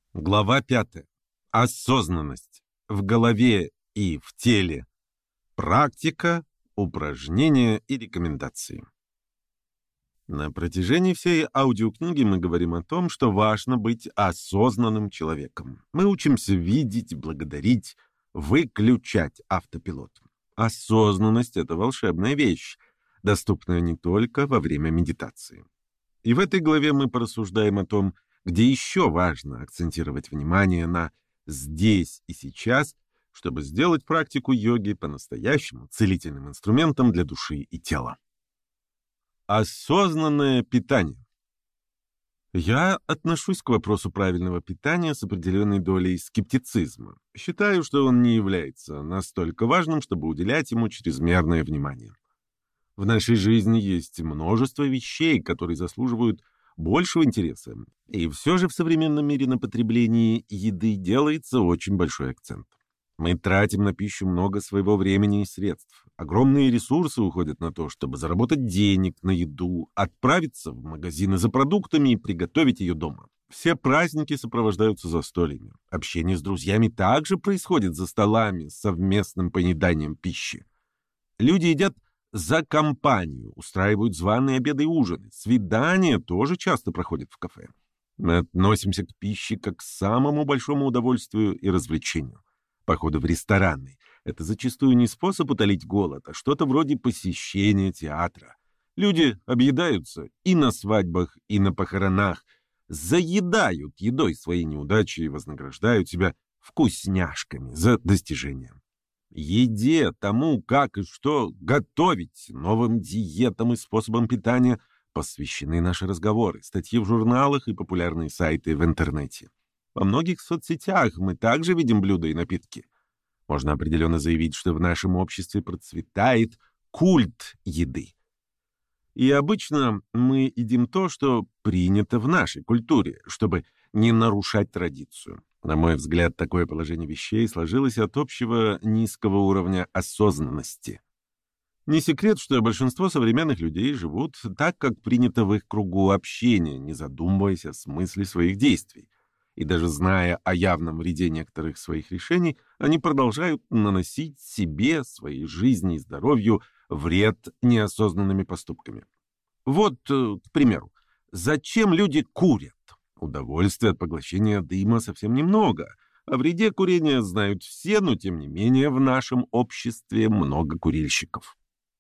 Глава 5. Осознанность. В голове и в теле. Практика, упражнения и рекомендации. На протяжении всей аудиокниги мы говорим о том, что важно быть осознанным человеком. Мы учимся видеть, благодарить, выключать автопилот. Осознанность — это волшебная вещь, доступная не только во время медитации. И в этой главе мы порассуждаем о том, где еще важно акцентировать внимание на «здесь и сейчас», чтобы сделать практику йоги по-настоящему целительным инструментом для души и тела. Осознанное питание. Я отношусь к вопросу правильного питания с определенной долей скептицизма. Считаю, что он не является настолько важным, чтобы уделять ему чрезмерное внимание. В нашей жизни есть множество вещей, которые заслуживают большего интереса. И все же в современном мире на потреблении еды делается очень большой акцент. Мы тратим на пищу много своего времени и средств. Огромные ресурсы уходят на то, чтобы заработать денег на еду, отправиться в магазины за продуктами и приготовить ее дома. Все праздники сопровождаются застольями. Общение с друзьями также происходит за столами с совместным поеданием пищи. Люди едят за компанию, устраивают званые обеды и ужины. Свидания тоже часто проходят в кафе. Мы относимся к пище как к самому большому удовольствию и развлечению. Походы в рестораны — это зачастую не способ утолить голод, а что-то вроде посещения театра. Люди объедаются и на свадьбах, и на похоронах, заедают едой свои неудачи и вознаграждают себя вкусняшками за достижения. Еде, тому, как и что готовить, новым диетам и способам питания посвящены наши разговоры, статьи в журналах и популярные сайты в интернете. Во многих соцсетях мы также видим блюда и напитки. Можно определенно заявить, что в нашем обществе процветает культ еды. И обычно мы едим то, что принято в нашей культуре, чтобы не нарушать традицию. На мой взгляд, такое положение вещей сложилось от общего низкого уровня осознанности. Не секрет, что большинство современных людей живут так, как принято в их кругу общения, не задумываясь о смысле своих действий. И даже зная о явном вреде некоторых своих решений, они продолжают наносить себе, своей жизни и здоровью вред неосознанными поступками. Вот, к примеру, зачем люди курят? Удовольствия от поглощения дыма совсем немного. О вреде курения знают все, но тем не менее в нашем обществе много курильщиков.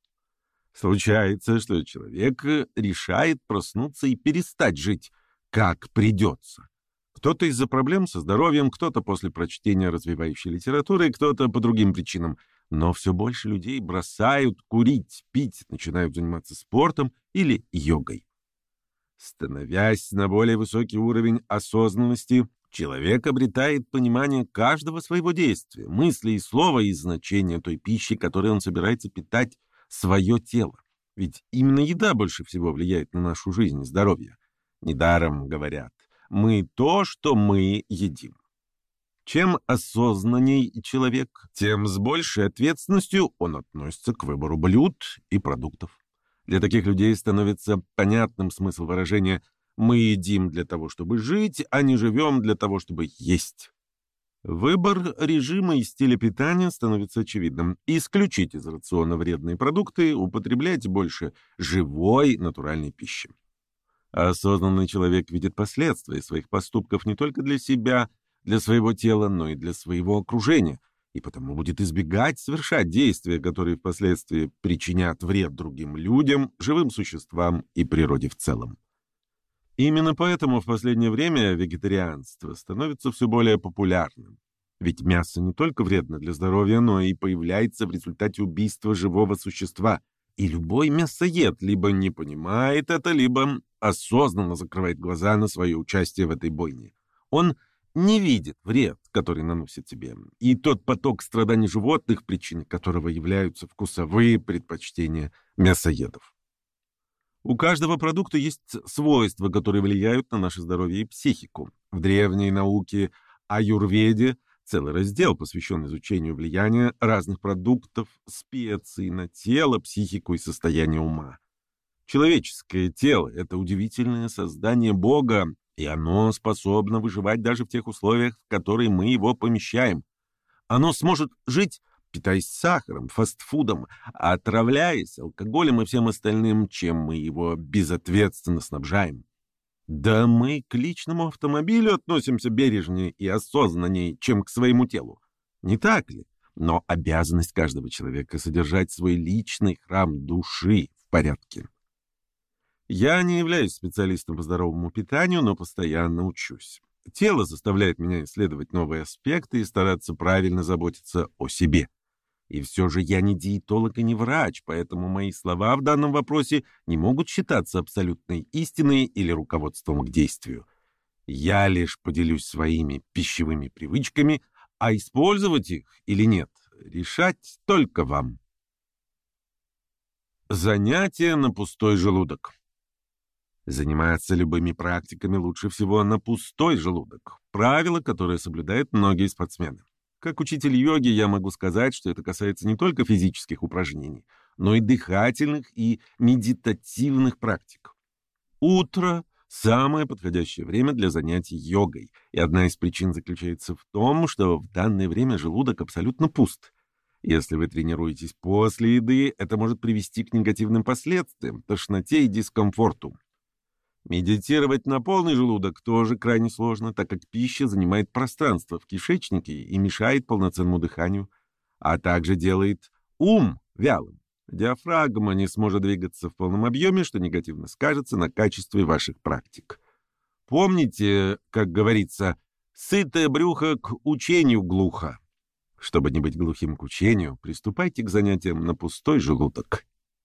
Случается, что человек решает проснуться и перестать жить, как придется. Кто-то из-за проблем со здоровьем, кто-то после прочтения развивающей литературы, кто-то по другим причинам. Но все больше людей бросают курить, пить, начинают заниматься спортом или йогой. Становясь на более высокий уровень осознанности, человек обретает понимание каждого своего действия, мысли и слова и значения той пищи, которой он собирается питать свое тело. Ведь именно еда больше всего влияет на нашу жизнь и здоровье. Недаром говорят: «Мы то, что мы едим». Чем осознанней человек, тем с большей ответственностью он относится к выбору блюд и продуктов. Для таких людей становится понятным смысл выражения «мы едим для того, чтобы жить, а не живем для того, чтобы есть». Выбор режима и стиля питания становится очевидным. Исключить из рациона вредные продукты, употреблять больше живой, натуральной пищи. Осознанный человек видит последствия своих поступков не только для себя, для своего тела, но и для своего окружения, и потому будет избегать совершать действия, которые впоследствии причинят вред другим людям, живым существам и природе в целом. Именно поэтому в последнее время вегетарианство становится все более популярным. Ведь мясо не только вредно для здоровья, но и появляется в результате убийства живого существа. И любой мясоед либо не понимает это, либо осознанно закрывает глаза на свое участие в этой бойне. Он не видит вред, который наносит себе, и тот поток страданий животных, причиной которого являются вкусовые предпочтения мясоедов. У каждого продукта есть свойства, которые влияют на наше здоровье и психику. В древней науке аюрведе целый раздел посвящен изучению влияния разных продуктов, специй на тело, психику и состояние ума. Человеческое тело — это удивительное создание Бога, И оно способно выживать даже в тех условиях, в которые мы его помещаем. Оно сможет жить, питаясь сахаром, фастфудом, отравляясь алкоголем и всем остальным, чем мы его безответственно снабжаем. Да мы к личному автомобилю относимся бережнее и осознаннее, чем к своему телу. Не так ли? Но обязанность каждого человека содержать свой личный храм души в порядке. Я не являюсь специалистом по здоровому питанию, но постоянно учусь. Тело заставляет меня исследовать новые аспекты и стараться правильно заботиться о себе. И все же я не диетолог и не врач, поэтому мои слова в данном вопросе не могут считаться абсолютной истиной или руководством к действию. Я лишь поделюсь своими пищевыми привычками, а использовать их или нет, решать только вам. Занятия на пустой желудок. Заниматься любыми практиками лучше всего на пустой желудок. Правило, которое соблюдают многие спортсмены. Как учитель йоги я могу сказать, что это касается не только физических упражнений, но и дыхательных и медитативных практик. Утро – самое подходящее время для занятий йогой, и одна из причин заключается в том, что в данное время желудок абсолютно пуст. Если вы тренируетесь после еды, это может привести к негативным последствиям, тошноте и дискомфорту. Медитировать на полный желудок тоже крайне сложно, так как пища занимает пространство в кишечнике и мешает полноценному дыханию, а также делает ум вялым. Диафрагма не сможет двигаться в полном объеме, что негативно скажется на качестве ваших практик. Помните, как говорится, «сытое брюхо к учению глухо». Чтобы не быть глухим к учению, приступайте к занятиям на пустой желудок.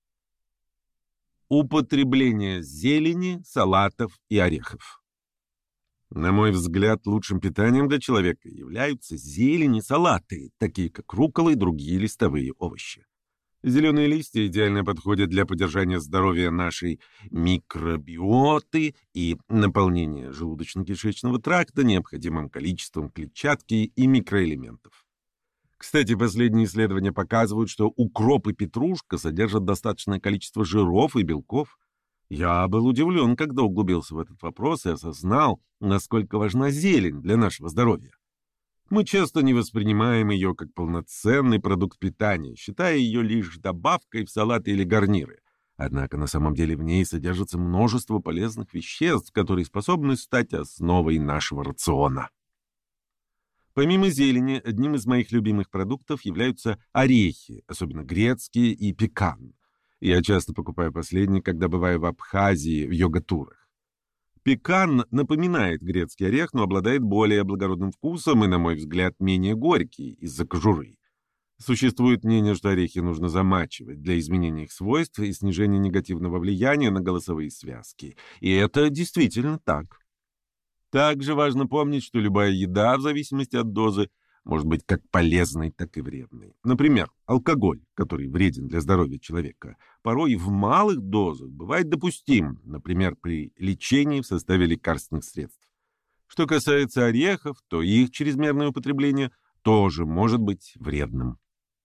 Употребление зелени, салатов и орехов. На мой взгляд, лучшим питанием для человека являются зелень и салаты, такие как руккола и другие листовые овощи. Зеленые листья идеально подходят для поддержания здоровья нашей микробиоты и наполнения желудочно-кишечного тракта необходимым количеством клетчатки и микроэлементов. Кстати, последние исследования показывают, что укроп и петрушка содержат достаточное количество жиров и белков. Я был удивлен, когда углубился в этот вопрос и осознал, насколько важна зелень для нашего здоровья. Мы часто не воспринимаем ее как полноценный продукт питания, считая ее лишь добавкой в салаты или гарниры. Однако на самом деле в ней содержится множество полезных веществ, которые способны стать основой нашего рациона. Помимо зелени, одним из моих любимых продуктов являются орехи, особенно грецкие и пекан. Я часто покупаю последние, когда бываю в Абхазии в йога-турах. Пекан напоминает грецкий орех, но обладает более благородным вкусом и, на мой взгляд, менее горький из-за кожуры. Существует мнение, что орехи нужно замачивать для изменения их свойств и снижения негативного влияния на голосовые связки. И это действительно так. Также важно помнить, что любая еда, в зависимости от дозы, может быть как полезной, так и вредной. Например, алкоголь, который вреден для здоровья человека, порой в малых дозах бывает допустим, например, при лечении в составе лекарственных средств. Что касается орехов, то их чрезмерное употребление тоже может быть вредным.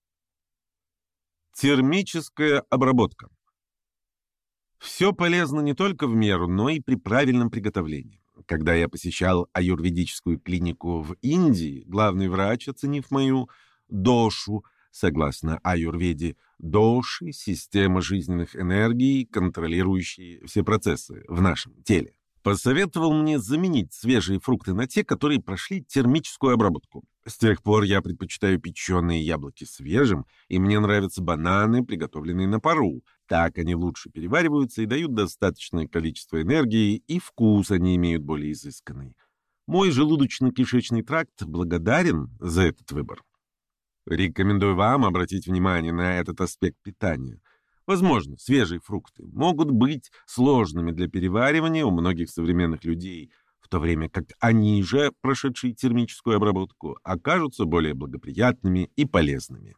Термическая обработка. Все полезно не только в меру, но и при правильном приготовлении. Когда я посещал аюрведическую клинику в Индии, главный врач, оценив мою дошу, согласно аюрведе, доши – система жизненных энергий, контролирующие все процессы в нашем теле, посоветовал мне заменить свежие фрукты на те, которые прошли термическую обработку. С тех пор я предпочитаю печеные яблоки свежим, и мне нравятся бананы, приготовленные на пару. Так они лучше перевариваются и дают достаточное количество энергии, и вкус они имеют более изысканный. Мой желудочно-кишечный тракт благодарен за этот выбор. Рекомендую вам обратить внимание на этот аспект питания. Возможно, свежие фрукты могут быть сложными для переваривания у многих современных людей, в то время как они же, прошедшие термическую обработку, окажутся более благоприятными и полезными.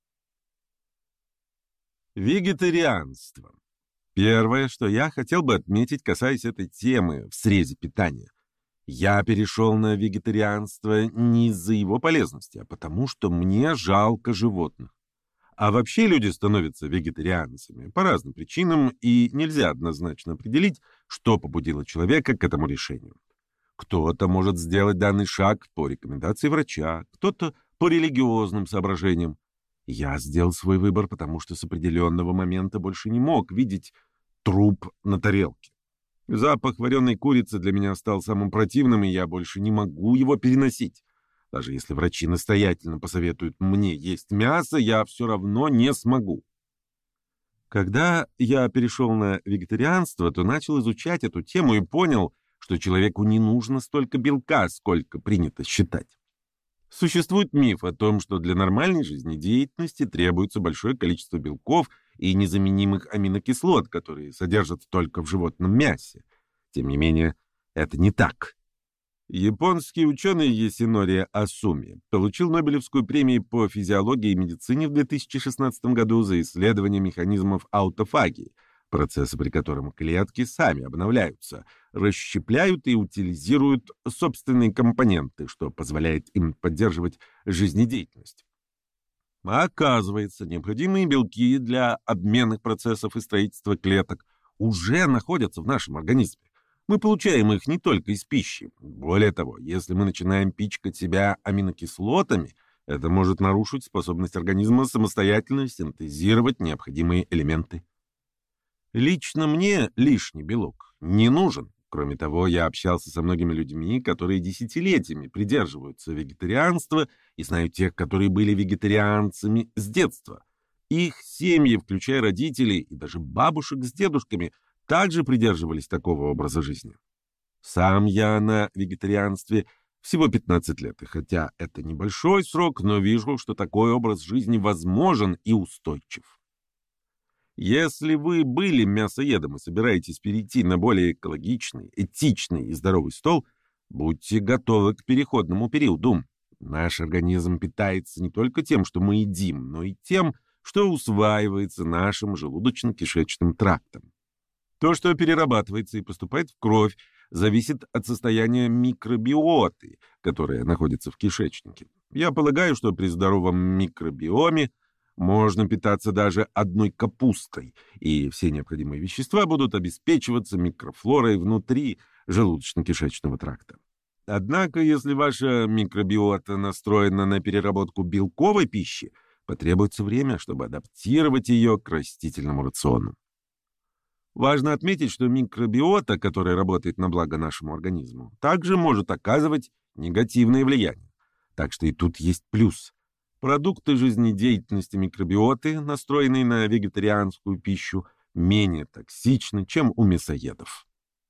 Вегетарианство. Первое, что я хотел бы отметить, касаясь этой темы в срезе питания. Я перешел на вегетарианство не из-за его полезности, а потому что мне жалко животных. А вообще люди становятся вегетарианцами по разным причинам, и нельзя однозначно определить, что побудило человека к этому решению. Кто-то может сделать данный шаг по рекомендации врача, кто-то по религиозным соображениям. Я сделал свой выбор, потому что с определенного момента больше не мог видеть труп на тарелке. Запах вареной курицы для меня стал самым противным, и я больше не могу его переносить. Даже если врачи настоятельно посоветуют мне есть мясо, я все равно не смогу. Когда я перешел на вегетарианство, то начал изучать эту тему и понял, что человеку не нужно столько белка, сколько принято считать. Существует миф о том, что для нормальной жизнедеятельности требуется большое количество белков и незаменимых аминокислот, которые содержатся только в животном мясе. Тем не менее, это не так. Японский ученый Ясинори Асуми получил Нобелевскую премию по физиологии и медицине в 2016 году за исследование механизмов аутофагии, процесса, при котором клетки сами обновляются, расщепляют и утилизируют собственные компоненты, что позволяет им поддерживать жизнедеятельность. А оказывается, необходимые белки для обменных процессов и строительства клеток уже находятся в нашем организме. Мы получаем их не только из пищи. Более того, если мы начинаем пичкать себя аминокислотами, это может нарушить способность организма самостоятельно синтезировать необходимые элементы. Лично мне лишний белок не нужен. Кроме того, я общался со многими людьми, которые десятилетиями придерживаются вегетарианства, и знаю тех, которые были вегетарианцами с детства. Их семьи, включая родителей и даже бабушек с дедушками, также придерживались такого образа жизни. Сам я на вегетарианстве всего 15 лет, и хотя это небольшой срок, но вижу, что такой образ жизни возможен и устойчив. Если вы были мясоедом и собираетесь перейти на более экологичный, этичный и здоровый стол, будьте готовы к переходному периоду. Наш организм питается не только тем, что мы едим, но и тем, что усваивается нашим желудочно-кишечным трактом. То, что перерабатывается и поступает в кровь, зависит от состояния микробиоты, которая находится в кишечнике. Я полагаю, что при здоровом микробиоме можно питаться даже одной капустой, и все необходимые вещества будут обеспечиваться микрофлорой внутри желудочно-кишечного тракта. Однако, если ваша микробиота настроена на переработку белковой пищи, потребуется время, чтобы адаптировать ее к растительному рациону. Важно отметить, что микробиота, которая работает на благо нашему организму, также может оказывать негативное влияние. Так что и тут есть плюс. Продукты жизнедеятельности микробиоты, настроенные на вегетарианскую пищу, менее токсичны, чем у мясоедов.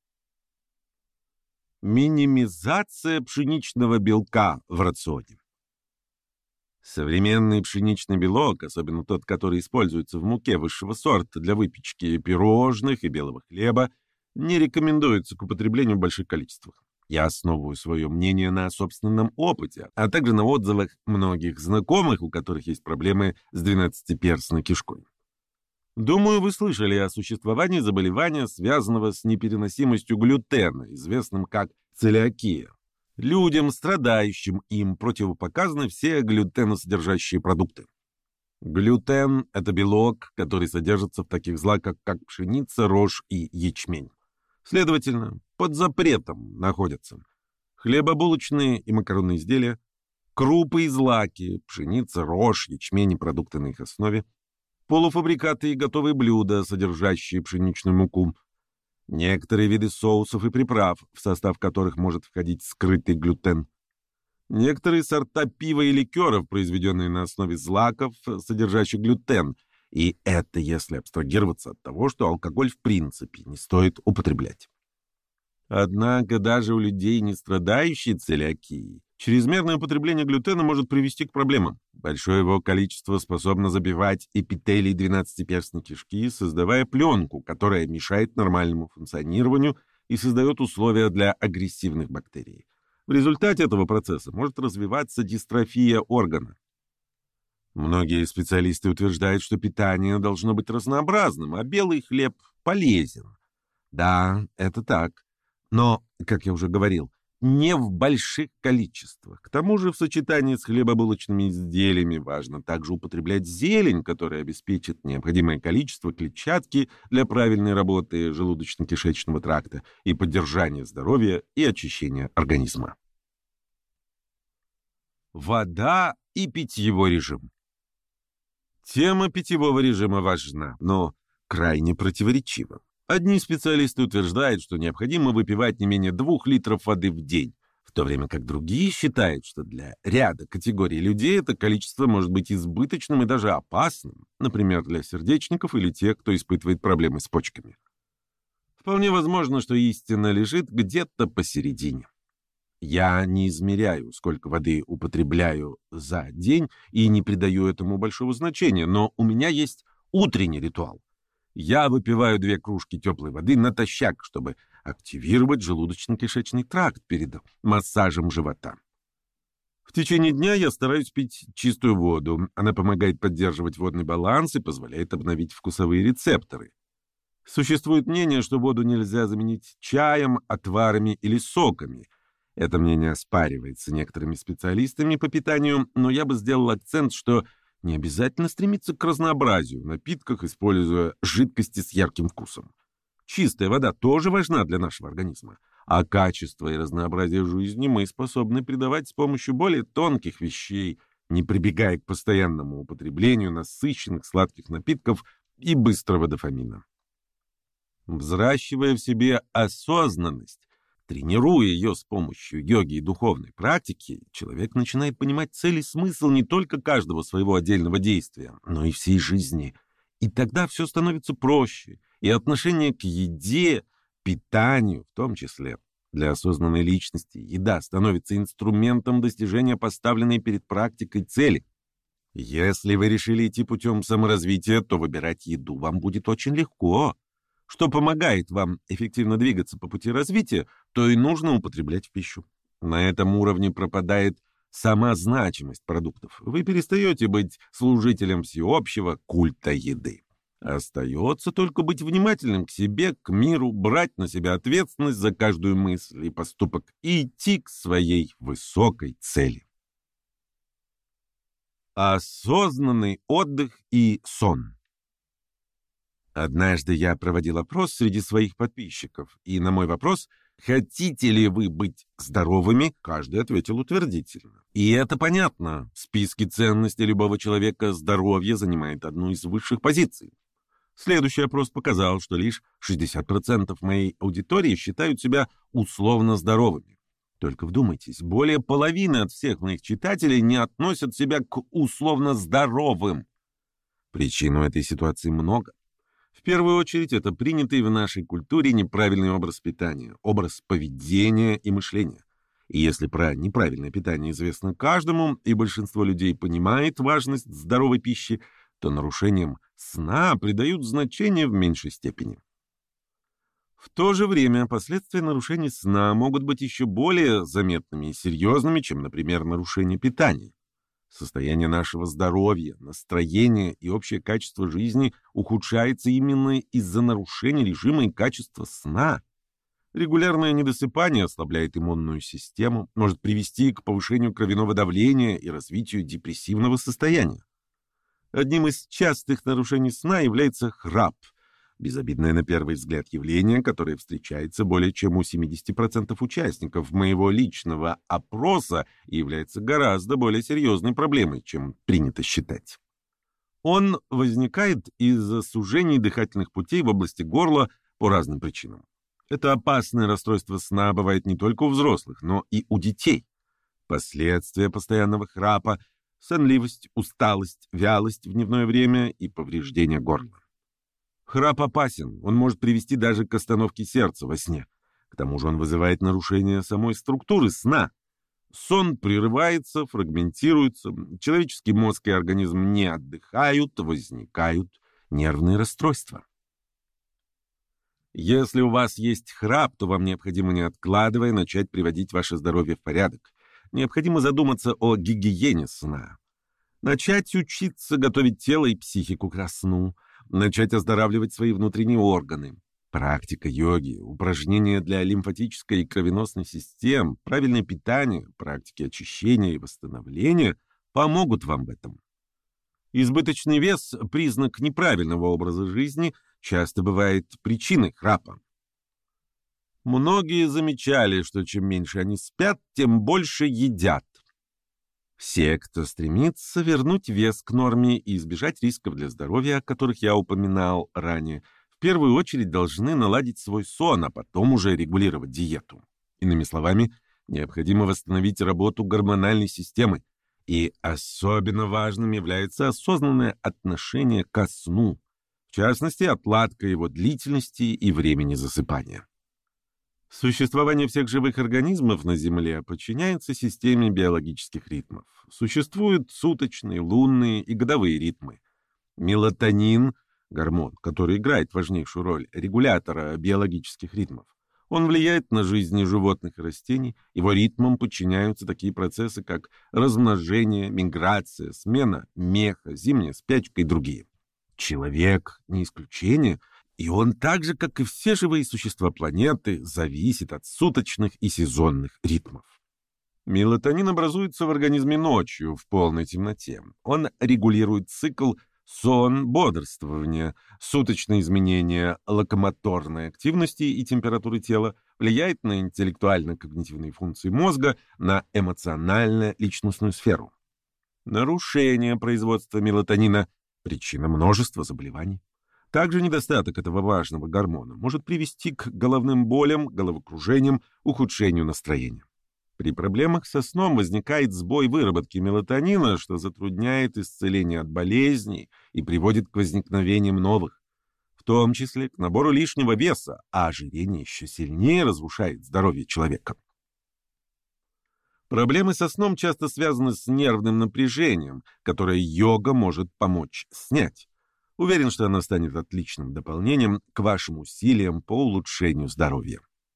Минимизация пшеничного белка в рационе. Современный пшеничный белок, особенно тот, который используется в муке высшего сорта для выпечки пирожных и белого хлеба, не рекомендуется к употреблению в больших количествах. Я основываю свое мнение на собственном опыте, а также на отзывах многих знакомых, у которых есть проблемы с двенадцатиперстной кишкой. Думаю, вы слышали о существовании заболевания, связанного с непереносимостью глютена, известным как целиакия. Людям, страдающим им, противопоказаны все глютеносодержащие продукты. Глютен – это белок, который содержится в таких злаках, как пшеница, рожь и ячмень. Следовательно, под запретом находятся хлебобулочные и макаронные изделия, крупы и злаки, пшеница, рожь, ячмень и продукты на их основе, полуфабрикаты и готовые блюда, содержащие пшеничную муку, некоторые виды соусов и приправ, в состав которых может входить скрытый глютен, некоторые сорта пива и ликеров, произведенные на основе злаков, содержащих глютен, и это если абстрагироваться от того, что алкоголь в принципе не стоит употреблять. Однако даже у людей, не страдающих целиакией, чрезмерное употребление глютена может привести к проблемам. Большое его количество способно забивать эпителий двенадцатиперстной кишки, создавая пленку, которая мешает нормальному функционированию и создает условия для агрессивных бактерий. В результате этого процесса может развиваться дистрофия органа. Многие специалисты утверждают, что питание должно быть разнообразным, а белый хлеб полезен. Да, это так. Но, как я уже говорил, не в больших количествах. К тому же в сочетании с хлебобулочными изделиями важно также употреблять зелень, которая обеспечит необходимое количество клетчатки для правильной работы желудочно-кишечного тракта и поддержания здоровья и очищения организма. Вода и питьевой режим. Тема питьевого режима важна, но крайне противоречива. Одни специалисты утверждают, что необходимо выпивать не менее 2 литров воды в день, в то время как другие считают, что для ряда категорий людей это количество может быть избыточным и даже опасным, например, для сердечников или тех, кто испытывает проблемы с почками. Вполне возможно, что истина лежит где-то посередине. Я не измеряю, сколько воды употребляю за день, и не придаю этому большого значения, но у меня есть утренний ритуал. Я выпиваю 2 кружки теплой воды натощак, чтобы активировать желудочно-кишечный тракт перед массажем живота. В течение дня я стараюсь пить чистую воду. Она помогает поддерживать водный баланс и позволяет обновить вкусовые рецепторы. Существует мнение, что воду нельзя заменить чаем, отварами или соками. Это мнение оспаривается некоторыми специалистами по питанию, но я бы сделал акцент, что не обязательно стремиться к разнообразию в напитках, используя жидкости с ярким вкусом. Чистая вода тоже важна для нашего организма, а качество и разнообразие жизни мы способны придавать с помощью более тонких вещей, не прибегая к постоянному употреблению насыщенных сладких напитков и быстрого дофамина. Взращивая в себе осознанность, тренируя ее с помощью йоги и духовной практики, человек начинает понимать цель и смысл не только каждого своего отдельного действия, но и всей жизни. И тогда все становится проще, и отношение к еде, питанию в том числе. Для осознанной личности еда становится инструментом достижения поставленной перед практикой цели. Если вы решили идти путем саморазвития, то выбирать еду вам будет очень легко. Что помогает вам эффективно двигаться по пути развития, то и нужно употреблять в пищу. На этом уровне пропадает сама значимость продуктов. Вы перестаете быть служителем всеобщего культа еды. Остается только быть внимательным к себе, к миру, брать на себя ответственность за каждую мысль и поступок и идти к своей высокой цели. Осознанный отдых и сон. Однажды я проводил опрос среди своих подписчиков, и на мой вопрос «Хотите ли вы быть здоровыми?» каждый ответил утвердительно. И это понятно. В списке ценностей любого человека здоровье занимает одну из высших позиций. Следующий опрос показал, что лишь 60% моей аудитории считают себя условно здоровыми. Только вдумайтесь, более половины от всех моих читателей не относят себя к условно здоровым. Причин у этой ситуации много. В первую очередь, это принятый в нашей культуре неправильный образ питания, образ поведения и мышления. И если про неправильное питание известно каждому, и большинство людей понимает важность здоровой пищи, то нарушениям сна придают значение в меньшей степени. В то же время последствия нарушений сна могут быть еще более заметными и серьезными, чем, например, нарушение питания. Состояние нашего здоровья, настроение и общее качество жизни ухудшается именно из-за нарушения режима и качества сна. Регулярное недосыпание ослабляет иммунную систему, может привести к повышению кровяного давления и развитию депрессивного состояния. Одним из частых нарушений сна является храп, безобидное на первый взгляд явление, которое встречается более чем у 70% участников моего личного опроса и является гораздо более серьезной проблемой, чем принято считать. Он возникает из-за сужений дыхательных путей в области горла по разным причинам. Это опасное расстройство сна бывает не только у взрослых, но и у детей. Последствия постоянного храпа – сонливость, усталость, вялость в дневное время и повреждение горла. Храп опасен, он может привести даже к остановке сердца во сне. К тому же он вызывает нарушение самой структуры сна. Сон прерывается, фрагментируется, человеческий мозг и организм не отдыхают, возникают нервные расстройства. Если у вас есть храп, то вам необходимо, не откладывая, начать приводить ваше здоровье в порядок. Необходимо задуматься о гигиене сна. Начать учиться готовить тело и психику ко сну. Начать оздоравливать свои внутренние органы. Практика йоги, упражнения для лимфатической и кровеносной систем, правильное питание, практики очищения и восстановления помогут вам в этом. Избыточный вес, признак неправильного образа жизни, часто бывает причиной храпа. Многие замечали, что чем меньше они спят, тем больше едят. Все, кто стремится вернуть вес к норме и избежать рисков для здоровья, о которых я упоминал ранее, в первую очередь должны наладить свой сон, а потом уже регулировать диету. Иными словами, необходимо восстановить работу гормональной системы. И особенно важным является осознанное отношение ко сну, в частности, отладка его длительности и времени засыпания. Существование всех живых организмов на Земле подчиняется системе биологических ритмов. Существуют суточные, лунные и годовые ритмы. Мелатонин, гормон, который играет важнейшую роль регулятора биологических ритмов, он влияет на жизни животных и растений, его ритмам подчиняются такие процессы, как размножение, миграция, смена меха, зимняя спячка и другие. Человек не исключение, и он так же, как и все живые существа планеты, зависит от суточных и сезонных ритмов. Мелатонин образуется в организме ночью, в полной темноте. Он регулирует цикл сон-бодрствование, суточные изменения локомоторной активности и температуры тела, влияет на интеллектуально-когнитивные функции мозга, на эмоционально-личностную сферу. Нарушение производства мелатонина – причина множества заболеваний. Также недостаток этого важного гормона может привести к головным болям, головокружениям, ухудшению настроения. При проблемах со сном возникает сбой выработки мелатонина, что затрудняет исцеление от болезней и приводит к возникновениям новых, в том числе к набору лишнего веса, а ожирение еще сильнее разрушает здоровье человека. Проблемы со сном часто связаны с нервным напряжением, которое йога может помочь снять. Уверен, что она станет отличным дополнением к вашим усилиям по улучшению здоровья.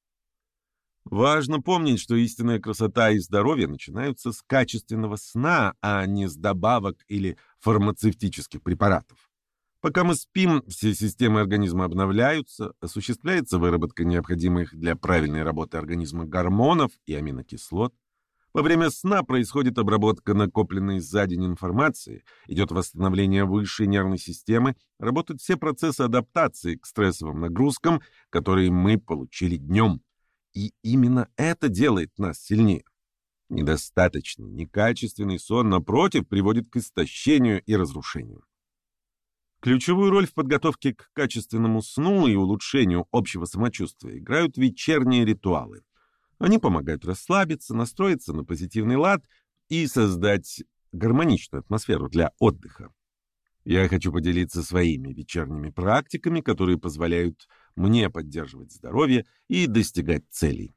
Важно помнить, что истинная красота и здоровье начинаются с качественного сна, а не с добавок или фармацевтических препаратов. Пока мы спим, все системы организма обновляются, осуществляется выработка необходимых для правильной работы организма гормонов и аминокислот. Во время сна происходит обработка накопленной за день информации, идет восстановление высшей нервной системы, работают все процессы адаптации к стрессовым нагрузкам, которые мы получили днем. И именно это делает нас сильнее. Недостаточный, некачественный сон, напротив, приводит к истощению и разрушению. Ключевую роль в подготовке к качественному сну и улучшению общего самочувствия играют вечерние ритуалы. Они помогают расслабиться, настроиться на позитивный лад и создать гармоничную атмосферу для отдыха. Я хочу поделиться своими вечерними практиками, которые позволяют мне поддерживать здоровье и достигать целей.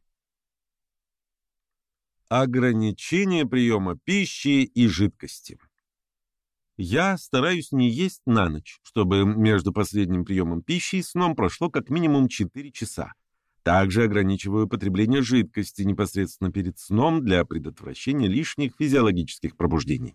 Ограничение приема пищи и жидкости. Я стараюсь не есть на ночь, чтобы между последним приемом пищи и сном прошло как минимум 4 часа. Также ограничиваю потребление жидкости непосредственно перед сном для предотвращения лишних физиологических пробуждений.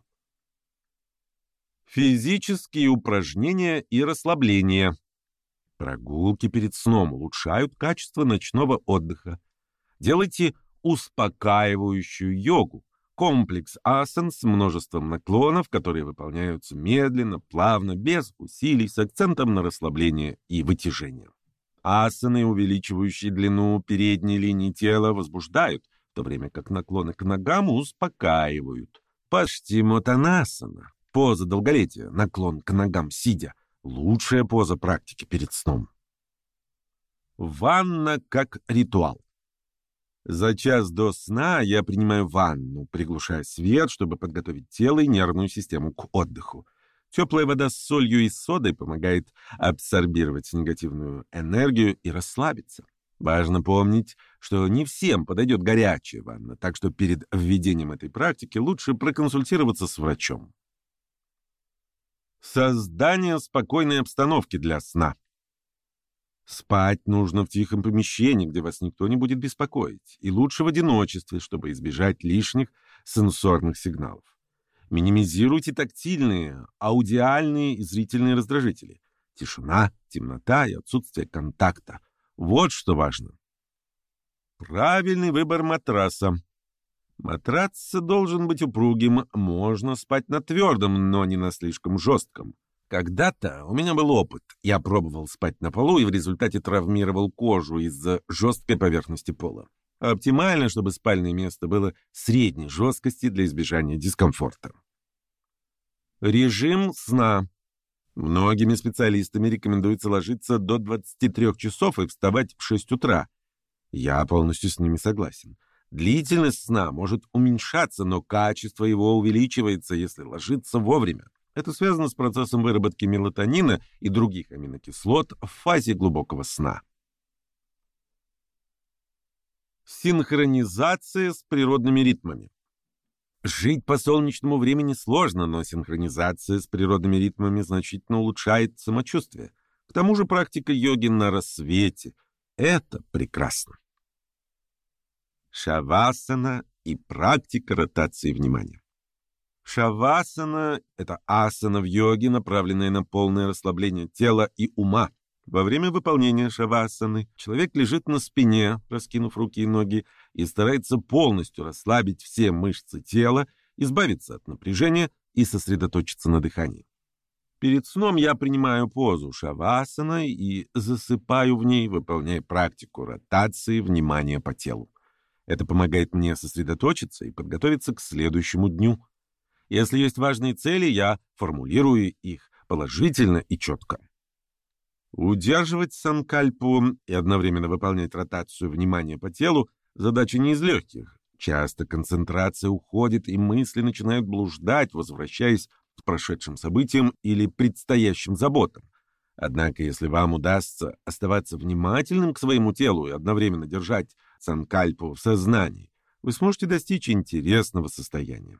Физические упражнения и расслабление. Прогулки перед сном улучшают качество ночного отдыха. Делайте успокаивающую йогу, комплекс асан с множеством наклонов, которые выполняются медленно, плавно, без усилий, с акцентом на расслабление и вытяжение. Асаны, увеличивающие длину передней линии тела, возбуждают, в то время как наклоны к ногам успокаивают. Паштимотанасана, поза долголетия, наклон к ногам сидя, лучшая поза практики перед сном. Ванна как ритуал. За час до сна я принимаю ванну, приглушая свет, чтобы подготовить тело и нервную систему к отдыху. Теплая вода с солью и содой помогает абсорбировать негативную энергию и расслабиться. Важно помнить, что не всем подойдет горячая ванна, так что перед введением этой практики лучше проконсультироваться с врачом. Создание спокойной обстановки для сна. Спать нужно в тихом помещении, где вас никто не будет беспокоить, и лучше в одиночестве, чтобы избежать лишних сенсорных сигналов. Минимизируйте тактильные, аудиальные и зрительные раздражители. Тишина, темнота и отсутствие контакта. Вот что важно. Правильный выбор матраса. Матрац должен быть упругим, можно спать на твердом, но не на слишком жестком. Когда-то у меня был опыт. Я пробовал спать на полу и в результате травмировал кожу из-за жесткой поверхности пола. Оптимально, чтобы спальное место было средней жесткости для избежания дискомфорта. Режим сна. Многими специалистами рекомендуется ложиться до 23 часов и вставать в 6 утра. Я полностью с ними согласен. Длительность сна может уменьшаться, но качество его увеличивается, если ложиться вовремя. Это связано с процессом выработки мелатонина и других аминокислот в фазе глубокого сна. Синхронизация с природными ритмами. Жить по солнечному времени сложно, но синхронизация с природными ритмами значительно улучшает самочувствие. К тому же практика йоги на рассвете – это прекрасно. Шавасана и практика ротации внимания. Шавасана – это асана в йоге, направленная на полное расслабление тела и ума. Во время выполнения шавасаны человек лежит на спине, раскинув руки и ноги, и старается полностью расслабить все мышцы тела, избавиться от напряжения и сосредоточиться на дыхании. Перед сном я принимаю позу шавасана и засыпаю в ней, выполняя практику ротации внимания по телу. Это помогает мне сосредоточиться и подготовиться к следующему дню. Если есть важные цели, я формулирую их положительно и четко. Удерживать санкальпу и одновременно выполнять ротацию внимания по телу – задача не из легких. Часто концентрация уходит, и мысли начинают блуждать, возвращаясь к прошедшим событиям или предстоящим заботам. Однако, если вам удастся оставаться внимательным к своему телу и одновременно держать санкальпу в сознании, вы сможете достичь интересного состояния.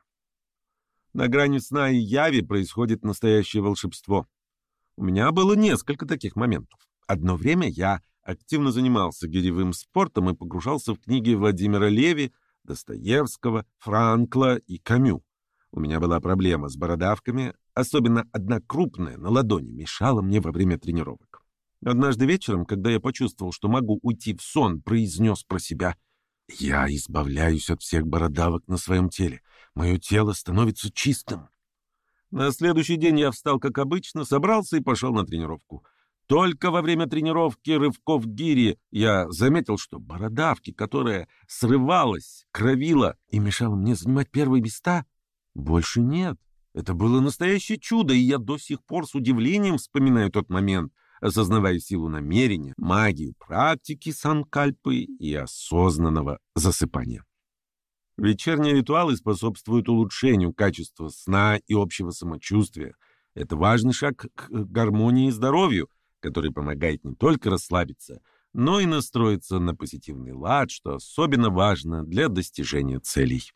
На грани сна и яви происходит настоящее волшебство. У меня было несколько таких моментов. Одно время я активно занимался гиревым спортом и погружался в книги Владимира Леви, Достоевского, Франкла и Камю. У меня была проблема с бородавками, особенно одна крупная на ладони мешала мне во время тренировок. Однажды вечером, когда я почувствовал, что могу уйти в сон, произнес про себя: «Я избавляюсь от всех бородавок на своем теле. Мое тело становится чистым». На следующий день я встал, как обычно, собрался и пошел на тренировку. Только во время тренировки рывков гири я заметил, что бородавки, которая срывалась, кровила и мешала мне занимать первые места, больше нет. Это было настоящее чудо, и я до сих пор с удивлением вспоминаю тот момент, осознавая силу намерения, магию практики санкальпы и осознанного засыпания. Вечерние ритуалы способствуют улучшению качества сна и общего самочувствия. Это важный шаг к гармонии и здоровью, который помогает не только расслабиться, но и настроиться на позитивный лад, что особенно важно для достижения целей.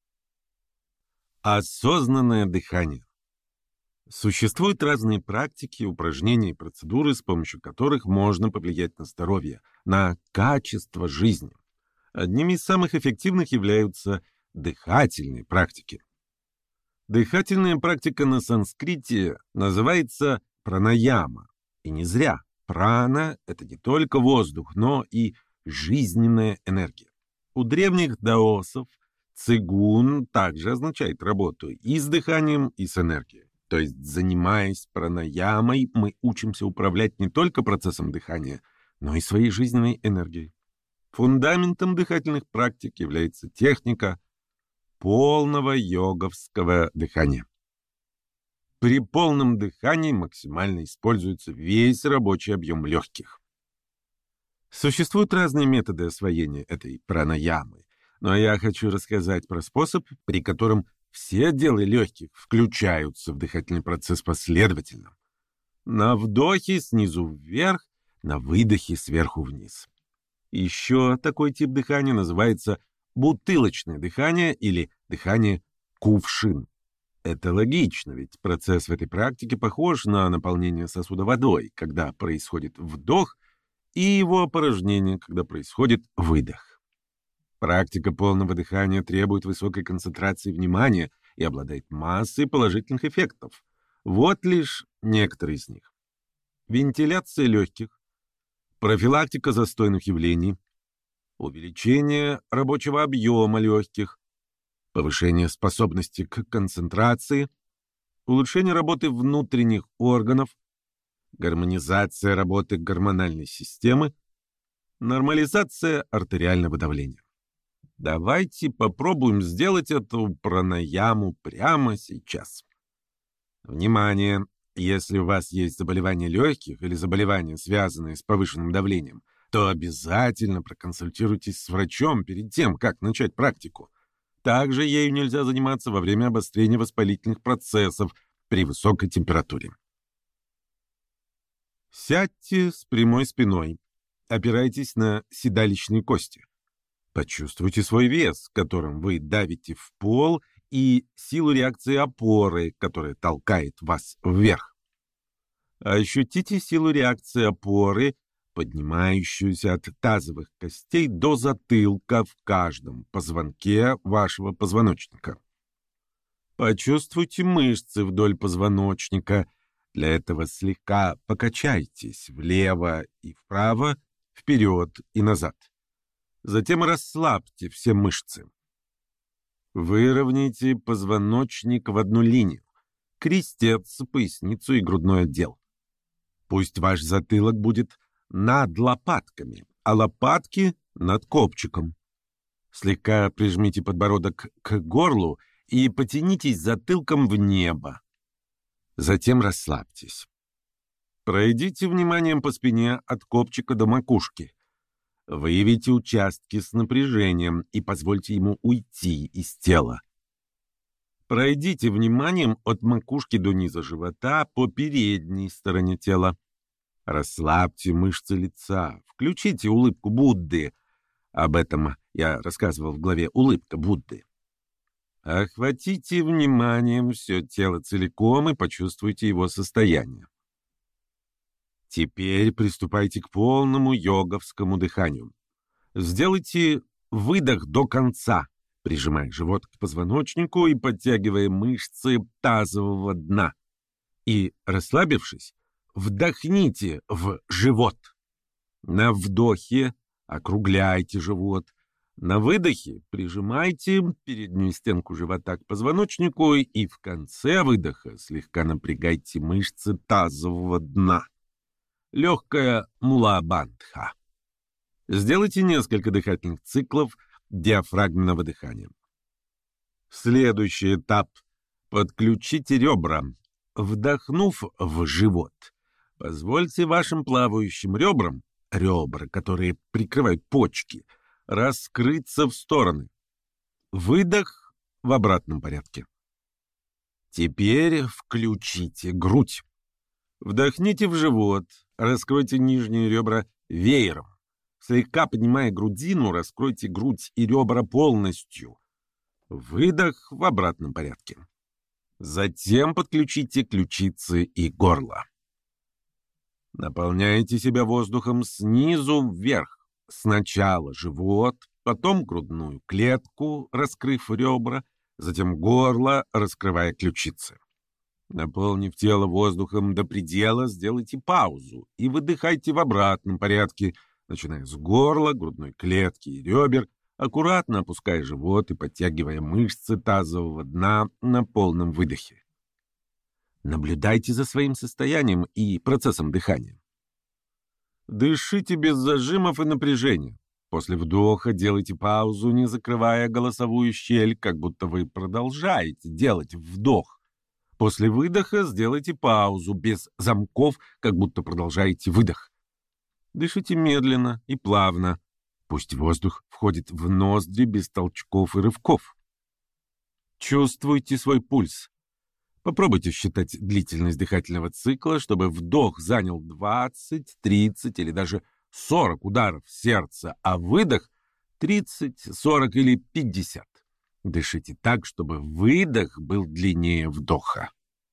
Осознанное дыхание. Существуют разные практики, упражнения и процедуры, с помощью которых можно повлиять на здоровье, на качество жизни. Одними из самых эффективных являются дыхательные практики. Дыхательная практика на санскрите называется пранаяма. И не зря. Прана — это не только воздух, но и жизненная энергия. У древних даосов цигун также означает работу и с дыханием, и с энергией. То есть, занимаясь пранаямой, мы учимся управлять не только процессом дыхания, но и своей жизненной энергией. Фундаментом дыхательных практик является техника полного йоговского дыхания. При полном дыхании максимально используется весь рабочий объем легких. Существуют разные методы освоения этой пранаямы, но я хочу рассказать про способ, при котором все отделы легких включаются в дыхательный процесс последовательно. На вдохе снизу вверх, на выдохе сверху вниз. Еще такой тип дыхания называется бутылочное дыхание или дыхание кувшин. Это логично, ведь процесс в этой практике похож на наполнение сосуда водой, когда происходит вдох, и его опорожнение, когда происходит выдох. Практика полного дыхания требует высокой концентрации внимания и обладает массой положительных эффектов. Вот лишь некоторые из них. Вентиляция легких, профилактика застойных явлений, увеличение рабочего объема легких, повышение способности к концентрации, улучшение работы внутренних органов, гармонизация работы гормональной системы, нормализация артериального давления. Давайте попробуем сделать эту пранаяму прямо сейчас. Внимание! Если у вас есть заболевания легких или заболевания, связанные с повышенным давлением, то обязательно проконсультируйтесь с врачом перед тем, как начать практику. Также ею нельзя заниматься во время обострения воспалительных процессов при высокой температуре. Сядьте с прямой спиной. Опирайтесь на седалищные кости. Почувствуйте свой вес, которым вы давите в пол, и силу реакции опоры, которая толкает вас вверх. Ощутите силу реакции опоры, поднимающуюся от тазовых костей до затылка в каждом позвонке вашего позвоночника. Почувствуйте мышцы вдоль позвоночника. Для этого слегка покачайтесь влево и вправо, вперед и назад. Затем расслабьте все мышцы. Выровняйте позвоночник в одну линию. Крестец, поясницу и грудной отдел. Пусть ваш затылок будет над лопатками, а лопатки над копчиком. Слегка прижмите подбородок к горлу и потянитесь затылком в небо. Затем расслабьтесь. Пройдите вниманием по спине от копчика до макушки. Выявите участки с напряжением и позвольте ему уйти из тела. Пройдите вниманием от макушки до низа живота по передней стороне тела. Расслабьте мышцы лица, включите улыбку Будды. Об этом я рассказывал в главе «Улыбка Будды». Охватите вниманием все тело целиком и почувствуйте его состояние. Теперь приступайте к полному йоговскому дыханию. Сделайте выдох до конца, прижимая живот к позвоночнику и подтягивая мышцы тазового дна. И, расслабившись, вдохните в живот. На вдохе округляйте живот. На выдохе прижимайте переднюю стенку живота к позвоночнику и в конце выдоха слегка напрягайте мышцы тазового дна. Легкая мула-бандха. Сделайте несколько дыхательных циклов диафрагменного дыхания. Следующий этап. Подключите ребра. Вдохнув в живот, позвольте вашим плавающим ребрам, ребра, которые прикрывают почки, раскрыться в стороны. Выдох в обратном порядке. Теперь включите грудь. Вдохните в живот, раскройте нижние ребра веером. Слегка поднимая грудину, раскройте грудь и ребра полностью. Выдох в обратном порядке. Затем подключите ключицы и горло. Наполняйте себя воздухом снизу вверх. Сначала живот, потом грудную клетку, раскрыв ребра, затем горло, раскрывая ключицы. Наполнив тело воздухом до предела, сделайте паузу и выдыхайте в обратном порядке, начиная с горла, грудной клетки и ребер, аккуратно опуская живот и подтягивая мышцы тазового дна на полном выдохе. Наблюдайте за своим состоянием и процессом дыхания. Дышите без зажимов и напряжения. После вдоха делайте паузу, не закрывая голосовую щель, как будто вы продолжаете делать вдох. После выдоха сделайте паузу без замков, как будто продолжаете выдох. Дышите медленно и плавно. Пусть воздух входит в ноздри без толчков и рывков. Чувствуйте свой пульс. Попробуйте считать длительность дыхательного цикла, чтобы вдох занял 20, 30 или даже 40 ударов сердца, а выдох 30, 40 или 50. Дышите так, чтобы выдох был длиннее вдоха.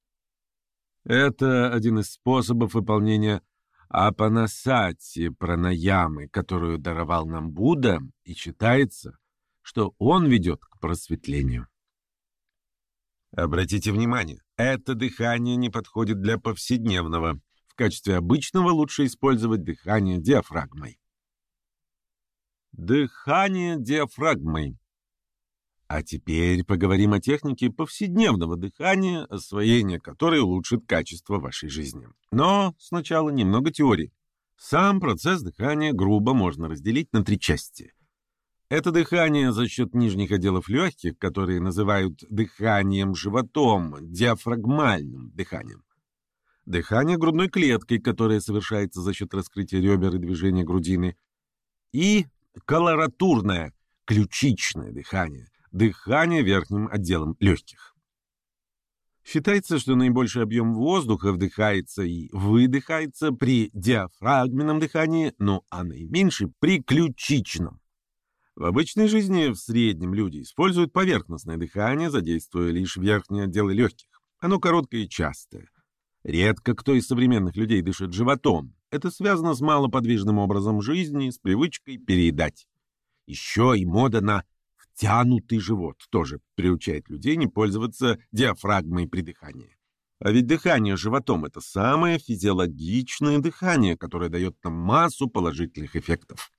Это один из способов выполнения апанасати пранаямы, которую даровал нам Будда, и считается, что он ведет к просветлению. Обратите внимание, это дыхание не подходит для повседневного. В качестве обычного лучше использовать дыхание диафрагмой. Дыхание диафрагмой. А теперь поговорим о технике повседневного дыхания, освоение которой улучшит качество вашей жизни. Но сначала немного теории. Сам процесс дыхания грубо можно разделить на 3 части. Это дыхание за счет нижних отделов легких, которые называют дыханием животом, диафрагмальным дыханием. Дыхание грудной клеткой, которое совершается за счет раскрытия ребер и движения грудины. И колоратурное, ключичное дыхание, дыхание верхним отделом легких. Считается, что наибольший объем воздуха вдыхается и выдыхается при диафрагменном дыхании, а наименьший при ключичном. В обычной жизни в среднем люди используют поверхностное дыхание, задействуя лишь верхние отделы легких. Оно короткое и частое. Редко кто из современных людей дышит животом. Это связано с малоподвижным образом жизни, с привычкой переедать. Еще и мода на втянутый живот тоже приучает людей не пользоваться диафрагмой при дыхании. А ведь дыхание животом – это самое физиологичное дыхание, которое дает нам массу положительных эффектов.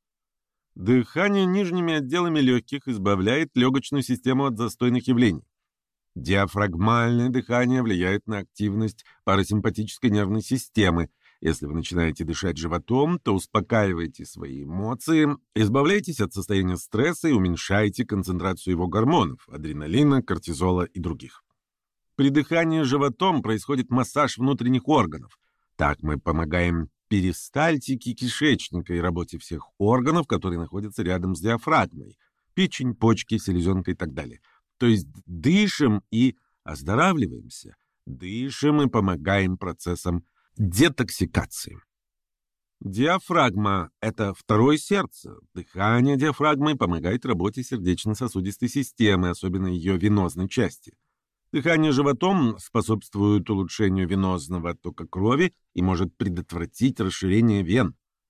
Дыхание нижними отделами легких избавляет легочную систему от застойных явлений. Диафрагмальное дыхание влияет на активность парасимпатической нервной системы. Если вы начинаете дышать животом, то успокаиваете свои эмоции, избавляетесь от состояния стресса и уменьшаете концентрацию его гормонов – адреналина, кортизола и других. При дыхании животом происходит массаж внутренних органов. Так мы помогаем перистальтике кишечника и работе всех органов, которые находятся рядом с диафрагмой – печень, почки, селезенка и так далее. То есть дышим и оздоравливаемся, дышим и помогаем процессам детоксикации. Диафрагма – это второе сердце. Дыхание диафрагмой помогает работе сердечно-сосудистой системы, особенно ее венозной части. Дыхание животом способствует улучшению венозного оттока крови и может предотвратить расширение вен.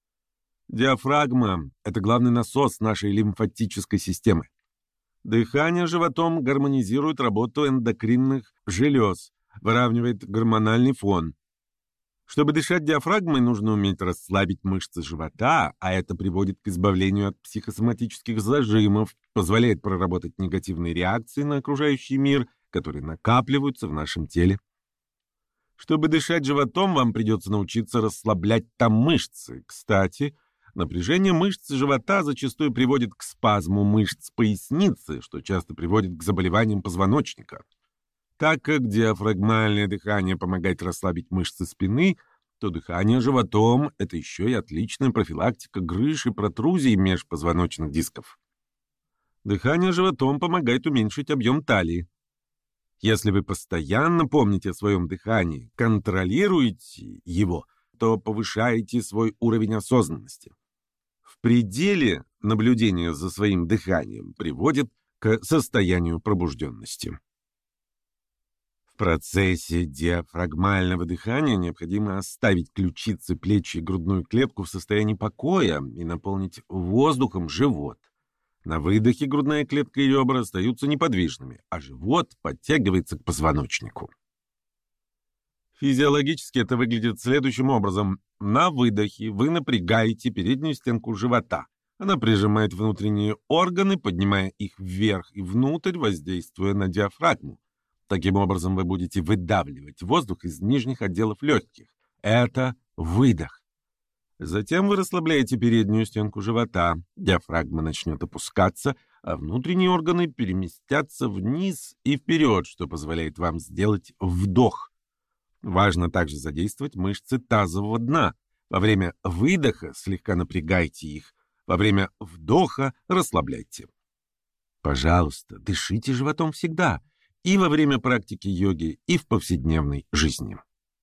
Диафрагма – это главный насос нашей лимфатической системы. Дыхание животом гармонизирует работу эндокринных желез, выравнивает гормональный фон. Чтобы дышать диафрагмой, нужно уметь расслабить мышцы живота, а это приводит к избавлению от психосоматических зажимов, позволяет проработать негативные реакции на окружающий мир, которые накапливаются в нашем теле. Чтобы дышать животом, вам придется научиться расслаблять там мышцы. Кстати, напряжение мышц живота зачастую приводит к спазму мышц поясницы, что часто приводит к заболеваниям позвоночника. Так как диафрагмальное дыхание помогает расслабить мышцы спины, то дыхание животом – это еще и отличная профилактика грыж и протрузий межпозвоночных дисков. Дыхание животом помогает уменьшить объем талии. Если вы постоянно помните о своем дыхании, контролируете его, то повышаете свой уровень осознанности. В пределе наблюдение за своим дыханием приводит к состоянию пробужденности. В процессе диафрагмального дыхания необходимо оставить ключицы, плечи и грудную клетку в состоянии покоя и наполнить воздухом живот. На выдохе грудная клетка и ребра остаются неподвижными, а живот подтягивается к позвоночнику. Физиологически это выглядит следующим образом. На выдохе вы напрягаете переднюю стенку живота. Она прижимает внутренние органы, поднимая их вверх и внутрь, воздействуя на диафрагму. Таким образом, вы будете выдавливать воздух из нижних отделов легких. Это выдох. Затем вы расслабляете переднюю стенку живота. Диафрагма начнет опускаться, а внутренние органы переместятся вниз и вперед, что позволяет вам сделать вдох. Важно также задействовать мышцы тазового дна. Во время выдоха слегка напрягайте их. Во время вдоха расслабляйте. Пожалуйста, дышите животом всегда. И во время практики йоги, и в повседневной жизни.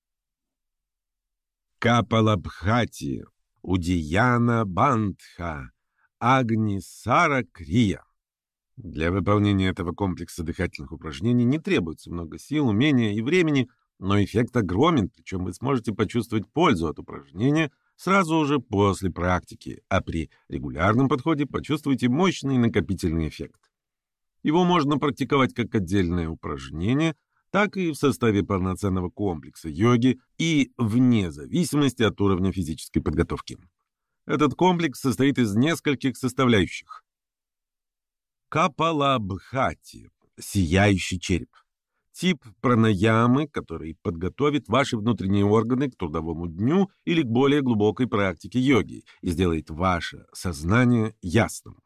Капалабхати, Удияна Бандха, Агнисара Крия. Для выполнения этого комплекса дыхательных упражнений не требуется много сил, умения и времени, но эффект огромен, причем вы сможете почувствовать пользу от упражнения сразу же после практики, а при регулярном подходе почувствуете мощный накопительный эффект. Его можно практиковать как отдельное упражнение, так и в составе полноценного комплекса йоги и вне зависимости от уровня физической подготовки. Этот комплекс состоит из нескольких составляющих. Капалабхати – сияющий череп. Тип пранаямы, который подготовит ваши внутренние органы к трудовому дню или к более глубокой практике йоги и сделает ваше сознание ясным.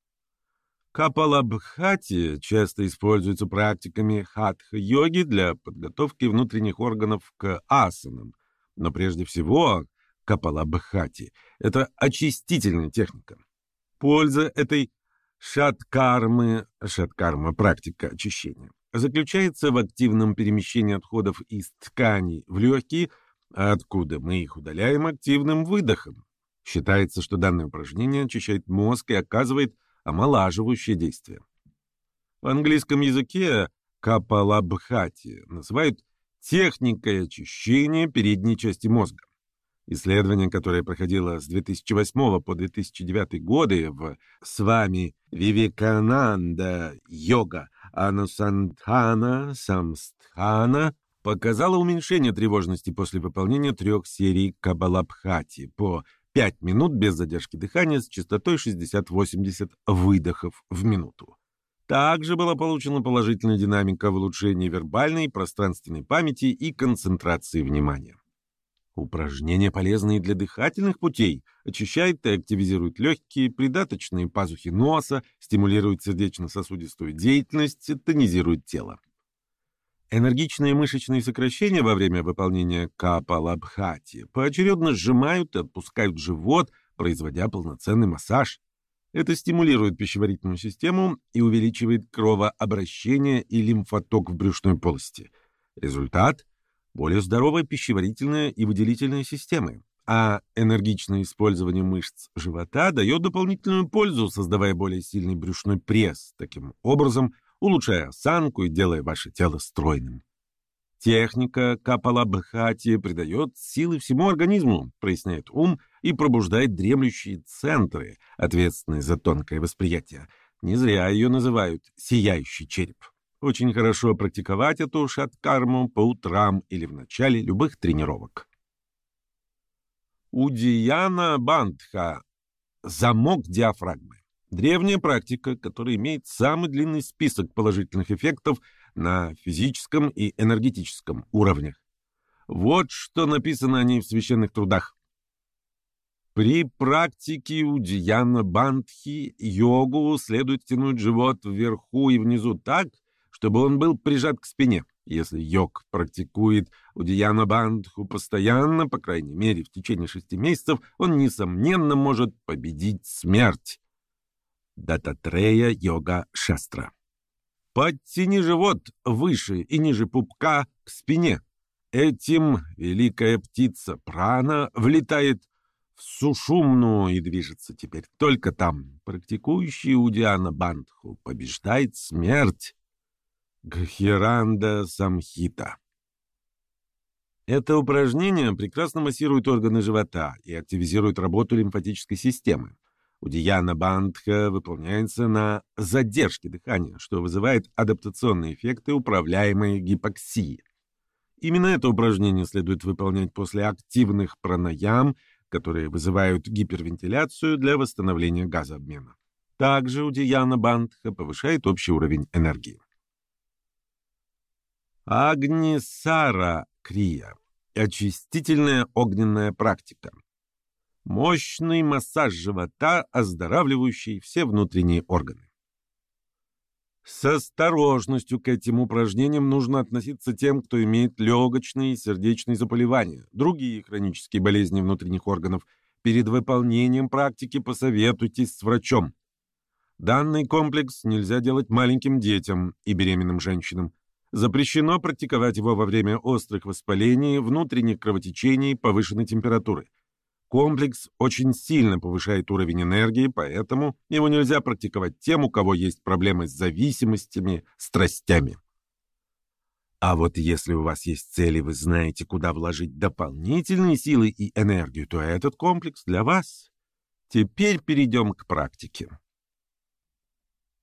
Капалабхати часто используется практиками хатха-йоги для подготовки внутренних органов к асанам, но прежде всего капалабхати – это очистительная техника. Польза этой шаткарма практика очищения, заключается в активном перемещении отходов из тканей в легкие, откуда мы их удаляем активным выдохом. Считается, что данное упражнение очищает мозг и оказывает омолаживающее действие. В английском языке капалабхати называют техникой очищения передней части мозга. Исследование, которое проходило с 2008 по 2009 годы в Свами Вивекананда Йога Анусандхана Самстхана, показало уменьшение тревожности после выполнения 3 серий Капалабхати по 5 минут без задержки дыхания с частотой 60-80 выдохов в минуту. Также была получена положительная динамика в улучшении вербальной, пространственной памяти и концентрации внимания. Упражнения, полезные для дыхательных путей, очищают и активизируют легкие, придаточные пазухи носа, стимулируют сердечно-сосудистую деятельность, тонизируют тело. Энергичные мышечные сокращения во время выполнения капалабхати поочередно сжимают и отпускают живот, производя полноценный массаж. Это стимулирует пищеварительную систему и увеличивает кровообращение и лимфоток в брюшной полости. Результат – более здоровая пищеварительная и выделительная системы, а энергичное использование мышц живота дает дополнительную пользу, создавая более сильный брюшной пресс, таким образом улучшая осанку и делая ваше тело стройным. Техника капалабхати придает силы всему организму, проясняет ум и пробуждает дремлющие центры, ответственные за тонкое восприятие. Не зря ее называют «сияющий череп». Очень хорошо практиковать эту шаткарму по утрам или в начале любых тренировок. Удияна Бандха – замок диафрагмы. Древняя практика, которая имеет самый длинный список положительных эффектов на физическом и энергетическом уровнях. Вот что написано о ней в священных трудах. При практике удияна бандхи йогу следует тянуть живот вверху и внизу так, чтобы он был прижат к спине. Если йог практикует удияна бандху постоянно, по крайней мере в течение 6 месяцев, он, несомненно, может победить смерть. Дататрея йога шастра. Подтяни живот выше и ниже пупка к спине. Этим великая птица прана влетает в сушумну и движется теперь только там. Практикующий удияна бандху побеждает смерть. Гхиранда Самхита. Это упражнение прекрасно массирует органы живота и активизирует работу лимфатической системы. Удияна бандха выполняется на задержке дыхания, что вызывает адаптационные эффекты управляемой гипоксии. Именно это упражнение следует выполнять после активных пранаям, которые вызывают гипервентиляцию для восстановления газообмена. Также удияна бандха повышает общий уровень энергии. Агнисара крия – очистительная огненная практика. Мощный массаж живота, оздоравливающий все внутренние органы. С осторожностью к этим упражнениям нужно относиться тем, кто имеет легочные и сердечные заболевания, другие хронические болезни внутренних органов. Перед выполнением практики посоветуйтесь с врачом. Данный комплекс нельзя делать маленьким детям и беременным женщинам. Запрещено практиковать его во время острых воспалений, внутренних кровотечений, повышенной температуры. Комплекс очень сильно повышает уровень энергии, поэтому его нельзя практиковать тем, у кого есть проблемы с зависимостями, страстями. А вот если у вас есть цели, вы знаете, куда вложить дополнительные силы и энергию, то этот комплекс для вас. Теперь перейдем к практике.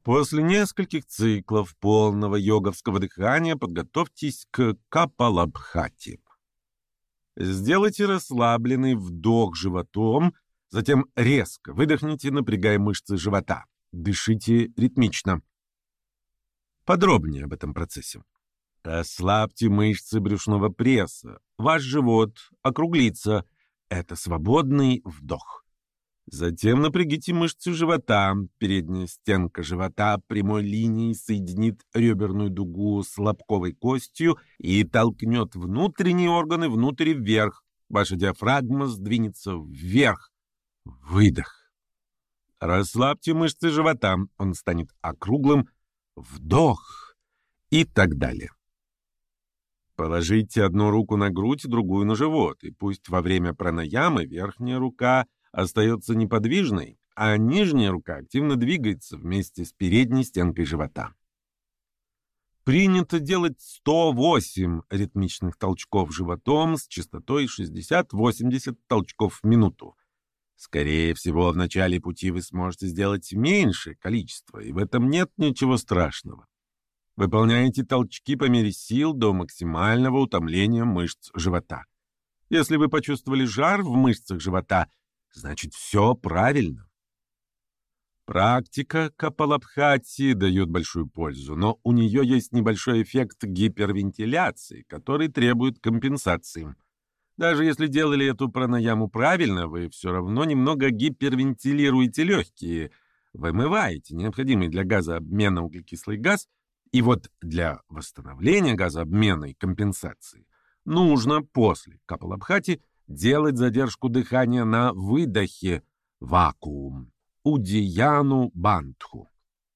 После нескольких циклов полного йоговского дыхания подготовьтесь к капалабхати. Сделайте расслабленный вдох животом, затем резко выдохните, напрягая мышцы живота. Дышите ритмично. Подробнее об этом процессе. Расслабьте мышцы брюшного пресса. Ваш живот округлится. Это свободный вдох. Затем напрягите мышцы живота. Передняя стенка живота прямой линией соединит реберную дугу с лобковой костью и толкнет внутренние органы внутрь и вверх. Ваша диафрагма сдвинется вверх. Выдох. Расслабьте мышцы живота. Он станет округлым. Вдох. И так далее. Положите одну руку на грудь, другую на живот, и пусть во время пранаямы верхняя рука остается неподвижной, а нижняя рука активно двигается вместе с передней стенкой живота. Принято делать 108 ритмичных толчков животом с частотой 60-80 толчков в минуту. Скорее всего, в начале пути вы сможете сделать меньшее количество, и в этом нет ничего страшного. Выполняйте толчки по мере сил до максимального утомления мышц живота. Если вы почувствовали жар в мышцах живота, значит, все правильно. Практика капалабхати дает большую пользу, но у нее есть небольшой эффект гипервентиляции, который требует компенсации. Даже если делали эту пранаяму правильно, вы все равно немного гипервентилируете легкие, вымываете необходимый для газообмена углекислый газ, и вот для восстановления газообмена и компенсации нужно после капалабхати делать задержку дыхания на выдохе вакуум, удияну бандху.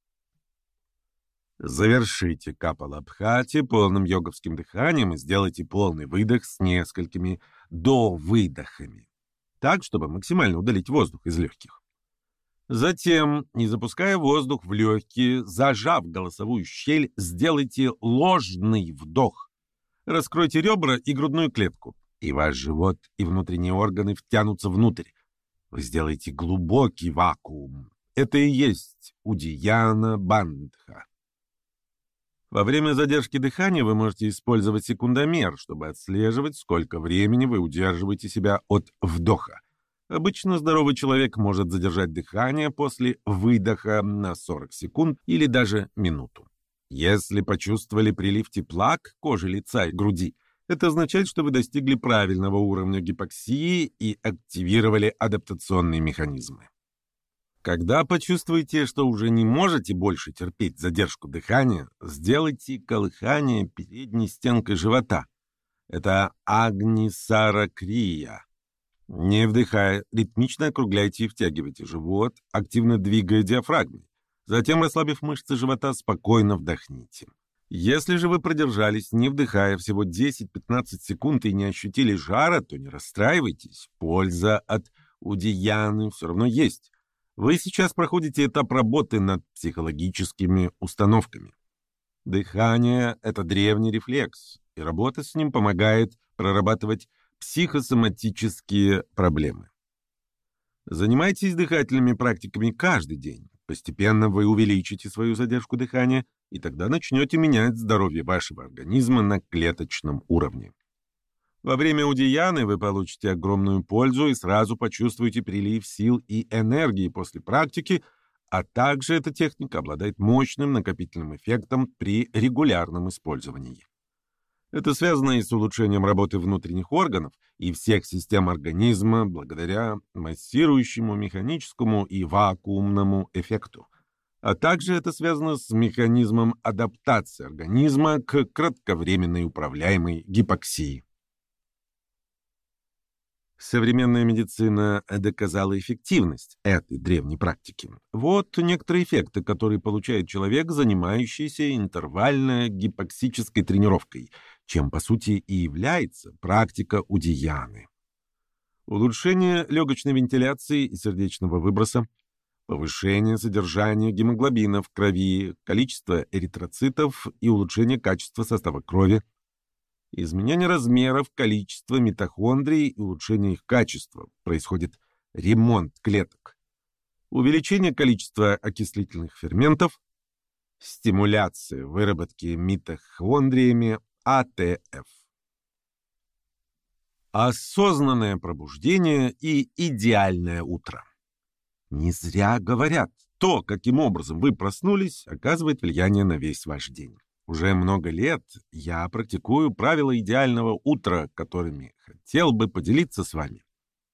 Завершите капалабхати полным йоговским дыханием и сделайте полный выдох с несколькими довыдохами, так, чтобы максимально удалить воздух из легких. Затем, не запуская воздух в легкие, зажав голосовую щель, сделайте ложный вдох. Раскройте ребра и грудную клетку, и ваш живот и внутренние органы втянутся внутрь. Вы сделаете глубокий вакуум. Это и есть удияна бандха. Во время задержки дыхания вы можете использовать секундомер, чтобы отслеживать, сколько времени вы удерживаете себя от вдоха. Обычно здоровый человек может задержать дыхание после выдоха на 40 секунд или даже минуту. Если почувствовали прилив тепла к коже лица и груди, это означает, что вы достигли правильного уровня гипоксии и активировали адаптационные механизмы. Когда почувствуете, что уже не можете больше терпеть задержку дыхания, сделайте колыхание передней стенкой живота. Это агнисара-крия. Не вдыхая, ритмично округляйте и втягивайте живот, активно двигая диафрагмой. Затем, расслабив мышцы живота, спокойно вдохните. Если же вы продержались, не вдыхая, всего 10-15 секунд и не ощутили жара, то не расстраивайтесь. Польза от удияны все равно есть. Вы сейчас проходите этап работы над психологическими установками. Дыхание – это древний рефлекс, и работа с ним помогает прорабатывать психосоматические проблемы. Занимайтесь дыхательными практиками каждый день. Постепенно вы увеличите свою задержку дыхания, и тогда начнете менять здоровье вашего организма на клеточном уровне. Во время удияны вы получите огромную пользу и сразу почувствуете прилив сил и энергии после практики, а также эта техника обладает мощным накопительным эффектом при регулярном использовании. Это связано и с улучшением работы внутренних органов и всех систем организма благодаря массирующему механическому и вакуумному эффекту. А также это связано с механизмом адаптации организма к кратковременной управляемой гипоксии. Современная медицина доказала эффективность этой древней практики. Вот некоторые эффекты, которые получает человек, занимающийся интервально-гипоксической тренировкой, чем, по сути, и является практика удияны. Улучшение легочной вентиляции и сердечного выброса, повышение содержания гемоглобина в крови, количество эритроцитов и улучшение качества состава крови, изменение размеров, количества митохондрий и улучшение их качества. Происходит ремонт клеток. Увеличение количества окислительных ферментов, Стимуляция выработки митохондриями АТФ. Осознанное пробуждение и идеальное утро. Не зря говорят, то, каким образом вы проснулись, оказывает влияние на весь ваш день. Уже много лет я практикую правила идеального утра, которыми хотел бы поделиться с вами.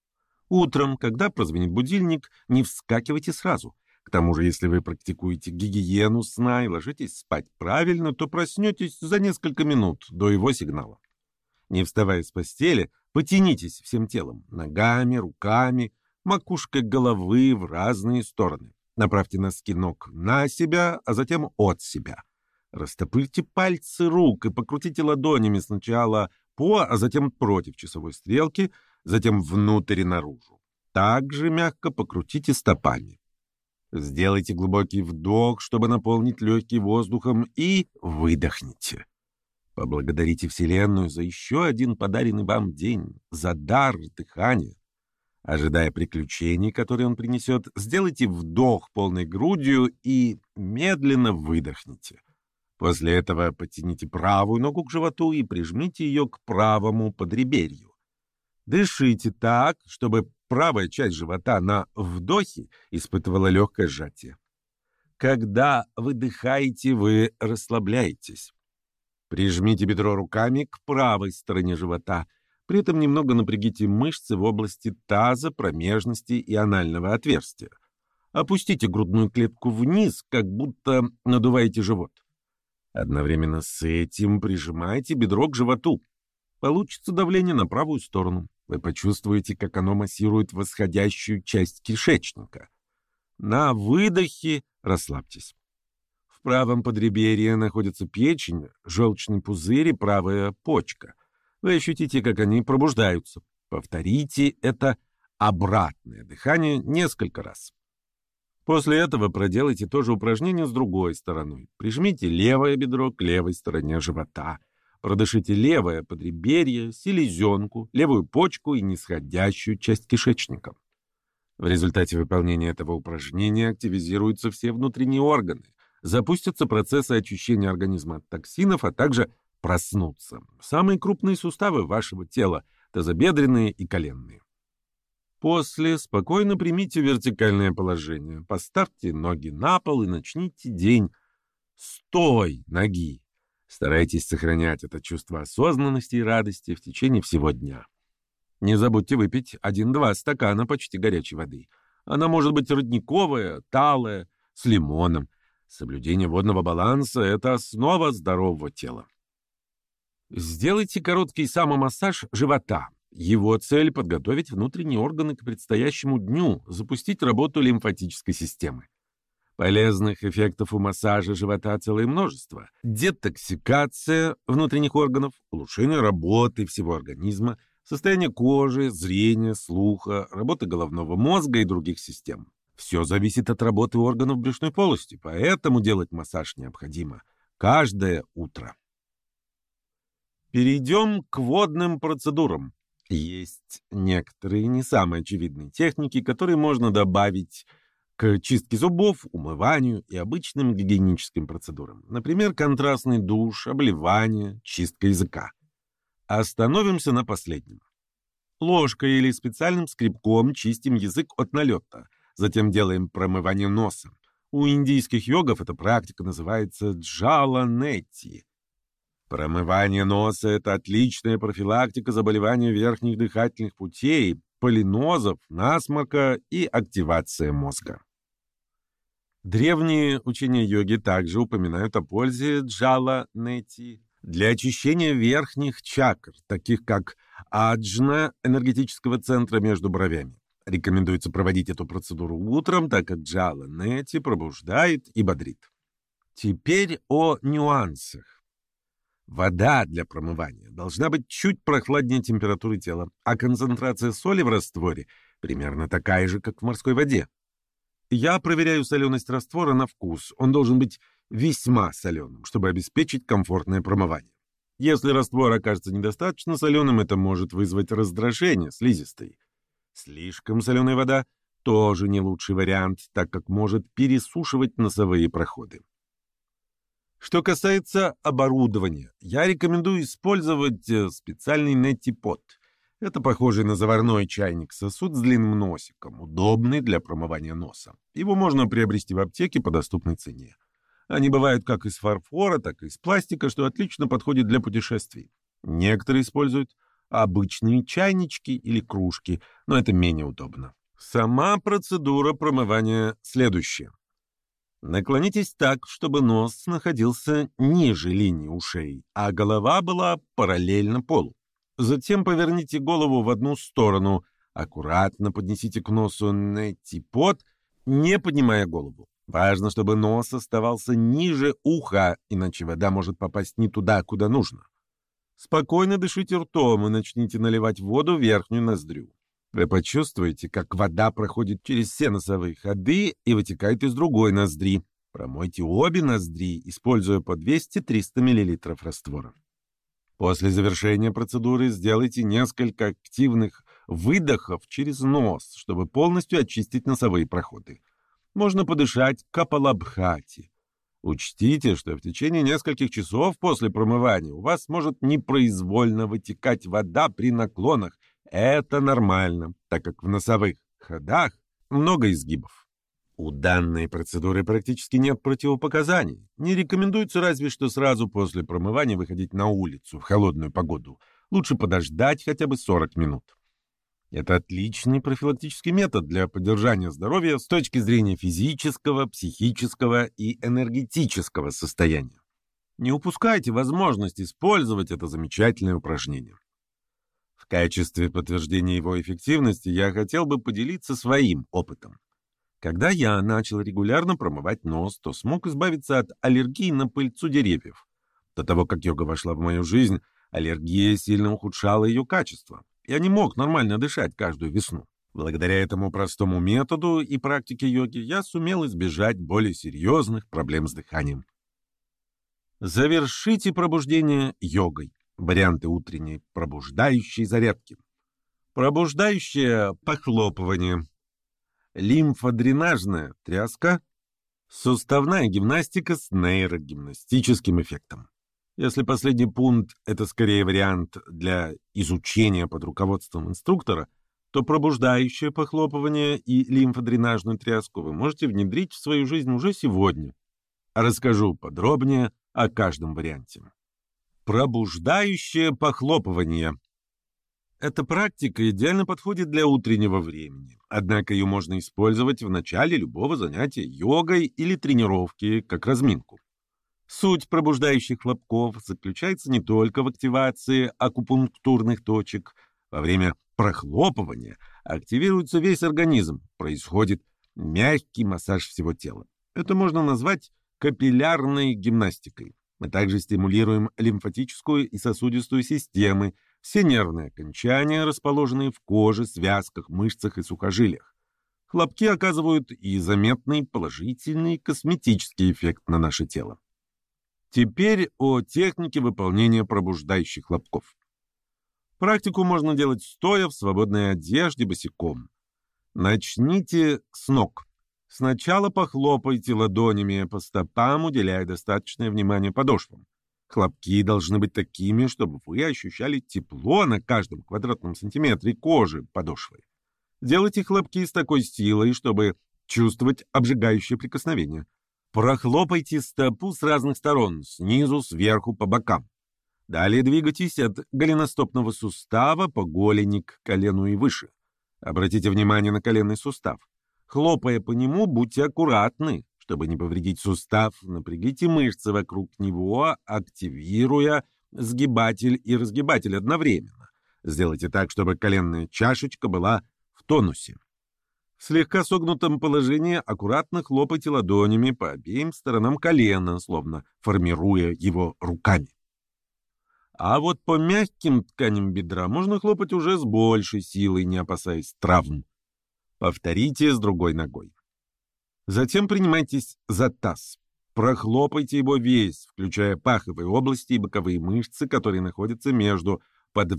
Утром, когда прозвенит будильник, не вскакивайте сразу. К тому же, если вы практикуете гигиену сна и ложитесь спать правильно, то проснетесь за несколько минут до его сигнала. Не вставая с постели, потянитесь всем телом, ногами, руками, макушкой головы в разные стороны. Направьте носки ног на себя, а затем от себя. Растопырьте пальцы рук и покрутите ладонями сначала по, а затем против часовой стрелки, затем внутрь и наружу. Также мягко покрутите стопами. Сделайте глубокий вдох, чтобы наполнить легкие воздухом, и выдохните. Поблагодарите Вселенную за еще один подаренный вам день, за дар дыхания. Ожидая приключений, которые он принесет, сделайте вдох полной грудью и медленно выдохните. После этого подтяните правую ногу к животу и прижмите ее к правому подреберью. Дышите так, чтобы правая часть живота на вдохе испытывала легкое сжатие. Когда выдыхаете, вы расслабляетесь. Прижмите бедро руками к правой стороне живота. При этом немного напрягите мышцы в области таза, промежности и анального отверстия. Опустите грудную клетку вниз, как будто надуваете живот. Одновременно с этим прижимайте бедро к животу. Получится давление на правую сторону. Вы почувствуете, как оно массирует восходящую часть кишечника. На выдохе расслабьтесь. В правом подреберье находится печень, желчный пузырь и правая почка. Вы ощутите, как они пробуждаются. Повторите это обратное дыхание несколько раз. После этого проделайте то же упражнение с другой стороной. Прижмите левое бедро к левой стороне живота. Продышите левое подреберье, селезенку, левую почку и нисходящую часть кишечника. В результате выполнения этого упражнения активизируются все внутренние органы, запустятся процессы очищения организма от токсинов, а также проснутся самые крупные суставы вашего тела, тазобедренные и коленные. После спокойно примите вертикальное положение, поставьте ноги на пол и начните день с той ноги. Старайтесь сохранять это чувство осознанности и радости в течение всего дня. Не забудьте выпить 1-2 стакана почти горячей воды. Она может быть родниковая, талая, с лимоном. Соблюдение водного баланса – это основа здорового тела. Сделайте короткий самомассаж живота. Его цель – подготовить внутренние органы к предстоящему дню, запустить работу лимфатической системы. Полезных эффектов у массажа живота целое множество. Детоксикация внутренних органов, улучшение работы всего организма, состояние кожи, зрения, слуха, работы головного мозга и других систем. Все зависит от работы органов брюшной полости, поэтому делать массаж необходимо каждое утро. Перейдем к водным процедурам. Есть некоторые не самые очевидные техники, которые можно добавить к чистке зубов, умыванию и обычным гигиеническим процедурам. Например, контрастный душ, обливание, чистка языка. Остановимся на последнем. Ложкой или специальным скребком чистим язык от налета. Затем делаем промывание носа. У индийских йогов эта практика называется джала-нетти. Промывание носа – это отличная профилактика заболеваний верхних дыхательных путей, полинозов, насморка и активация мозга. Древние учения йоги также упоминают о пользе джала-нетти для очищения верхних чакр, таких как аджна энергетического центра между бровями. Рекомендуется проводить эту процедуру утром, так как джала-нетти пробуждает и бодрит. Теперь о нюансах. Вода для промывания должна быть чуть прохладнее температуры тела, а концентрация соли в растворе примерно такая же, как в морской воде. Я проверяю соленость раствора на вкус. Он должен быть весьма соленым, чтобы обеспечить комфортное промывание. Если раствор окажется недостаточно соленым, это может вызвать раздражение слизистой. Слишком соленая вода тоже не лучший вариант, так как может пересушивать носовые проходы. Что касается оборудования, я рекомендую использовать специальный нетипод. Это похожий на заварной чайник сосуд с длинным носиком, удобный для промывания носа. Его можно приобрести в аптеке по доступной цене. Они бывают как из фарфора, так и из пластика, что отлично подходит для путешествий. Некоторые используют обычные чайнички или кружки, но это менее удобно. Сама процедура промывания следующая. Наклонитесь так, чтобы нос находился ниже линии ушей, а голова была параллельно полу. Затем поверните голову в одну сторону, аккуратно поднесите к носу нетипод, не поднимая голову. Важно, чтобы нос оставался ниже уха, иначе вода может попасть не туда, куда нужно. Спокойно дышите ртом и начните наливать воду в верхнюю ноздрю. Вы почувствуете, как вода проходит через все носовые ходы и вытекает из другой ноздри. Промойте обе ноздри, используя по 200-300 мл раствора. После завершения процедуры сделайте несколько активных выдохов через нос, чтобы полностью очистить носовые проходы. Можно подышать капалабхати. Учтите, что в течение нескольких часов после промывания у вас может непроизвольно вытекать вода при наклонах. Это нормально, так как в носовых ходах много изгибов. У данной процедуры практически нет противопоказаний. Не рекомендуется разве что сразу после промывания выходить на улицу в холодную погоду. Лучше подождать хотя бы 40 минут. Это отличный профилактический метод для поддержания здоровья с точки зрения физического, психического и энергетического состояния. Не упускайте возможность использовать это замечательное упражнение. В качестве подтверждения его эффективности я хотел бы поделиться своим опытом. Когда я начал регулярно промывать нос, то смог избавиться от аллергии на пыльцу деревьев. До того, как йога вошла в мою жизнь, аллергия сильно ухудшала ее качество. Я не мог нормально дышать каждую весну. Благодаря этому простому методу и практике йоги я сумел избежать более серьезных проблем с дыханием. Завершите пробуждение йогой. Варианты утренней пробуждающей зарядки. Пробуждающее похлопывание. Лимфодренажная тряска. Суставная гимнастика с нейрогимнастическим эффектом. Если последний пункт – это скорее вариант для изучения под руководством инструктора, то пробуждающее похлопывание и лимфодренажную тряску вы можете внедрить в свою жизнь уже сегодня. Расскажу подробнее о каждом варианте. Пробуждающее похлопывание. Эта практика идеально подходит для утреннего времени, однако ее можно использовать в начале любого занятия йогой или тренировки как разминку. Суть пробуждающих хлопков заключается не только в активации акупунктурных точек. Во время прохлопывания активируется весь организм, происходит мягкий массаж всего тела. Это можно назвать капиллярной гимнастикой. Мы также стимулируем лимфатическую и сосудистую системы, все нервные окончания, расположенные в коже, связках, мышцах и сухожилиях. Хлопки оказывают и заметный положительный косметический эффект на наше тело. Теперь о технике выполнения пробуждающих хлопков. Практику можно делать стоя в свободной одежде босиком. Начните с ног. Сначала похлопайте ладонями по стопам, уделяя достаточное внимание подошвам. Хлопки должны быть такими, чтобы вы ощущали тепло на каждом квадратном сантиметре кожи подошвы. Делайте хлопки с такой силой, чтобы чувствовать обжигающее прикосновение. Прохлопайте стопу с разных сторон, снизу, сверху, по бокам. Далее двигайтесь от голеностопного сустава по голени к колену и выше. Обратите внимание на коленный сустав. Хлопая по нему, будьте аккуратны. Чтобы не повредить сустав, напрягите мышцы вокруг него, активируя сгибатель и разгибатель одновременно. Сделайте так, чтобы коленная чашечка была в тонусе. В слегка согнутом положении аккуратно хлопайте ладонями по обеим сторонам колена, словно формируя его руками. А вот по мягким тканям бедра можно хлопать уже с большей силой, не опасаясь травм. Повторите с другой ногой. Затем принимайтесь за таз. Прохлопайте его весь, включая паховые области и боковые мышцы, которые находятся между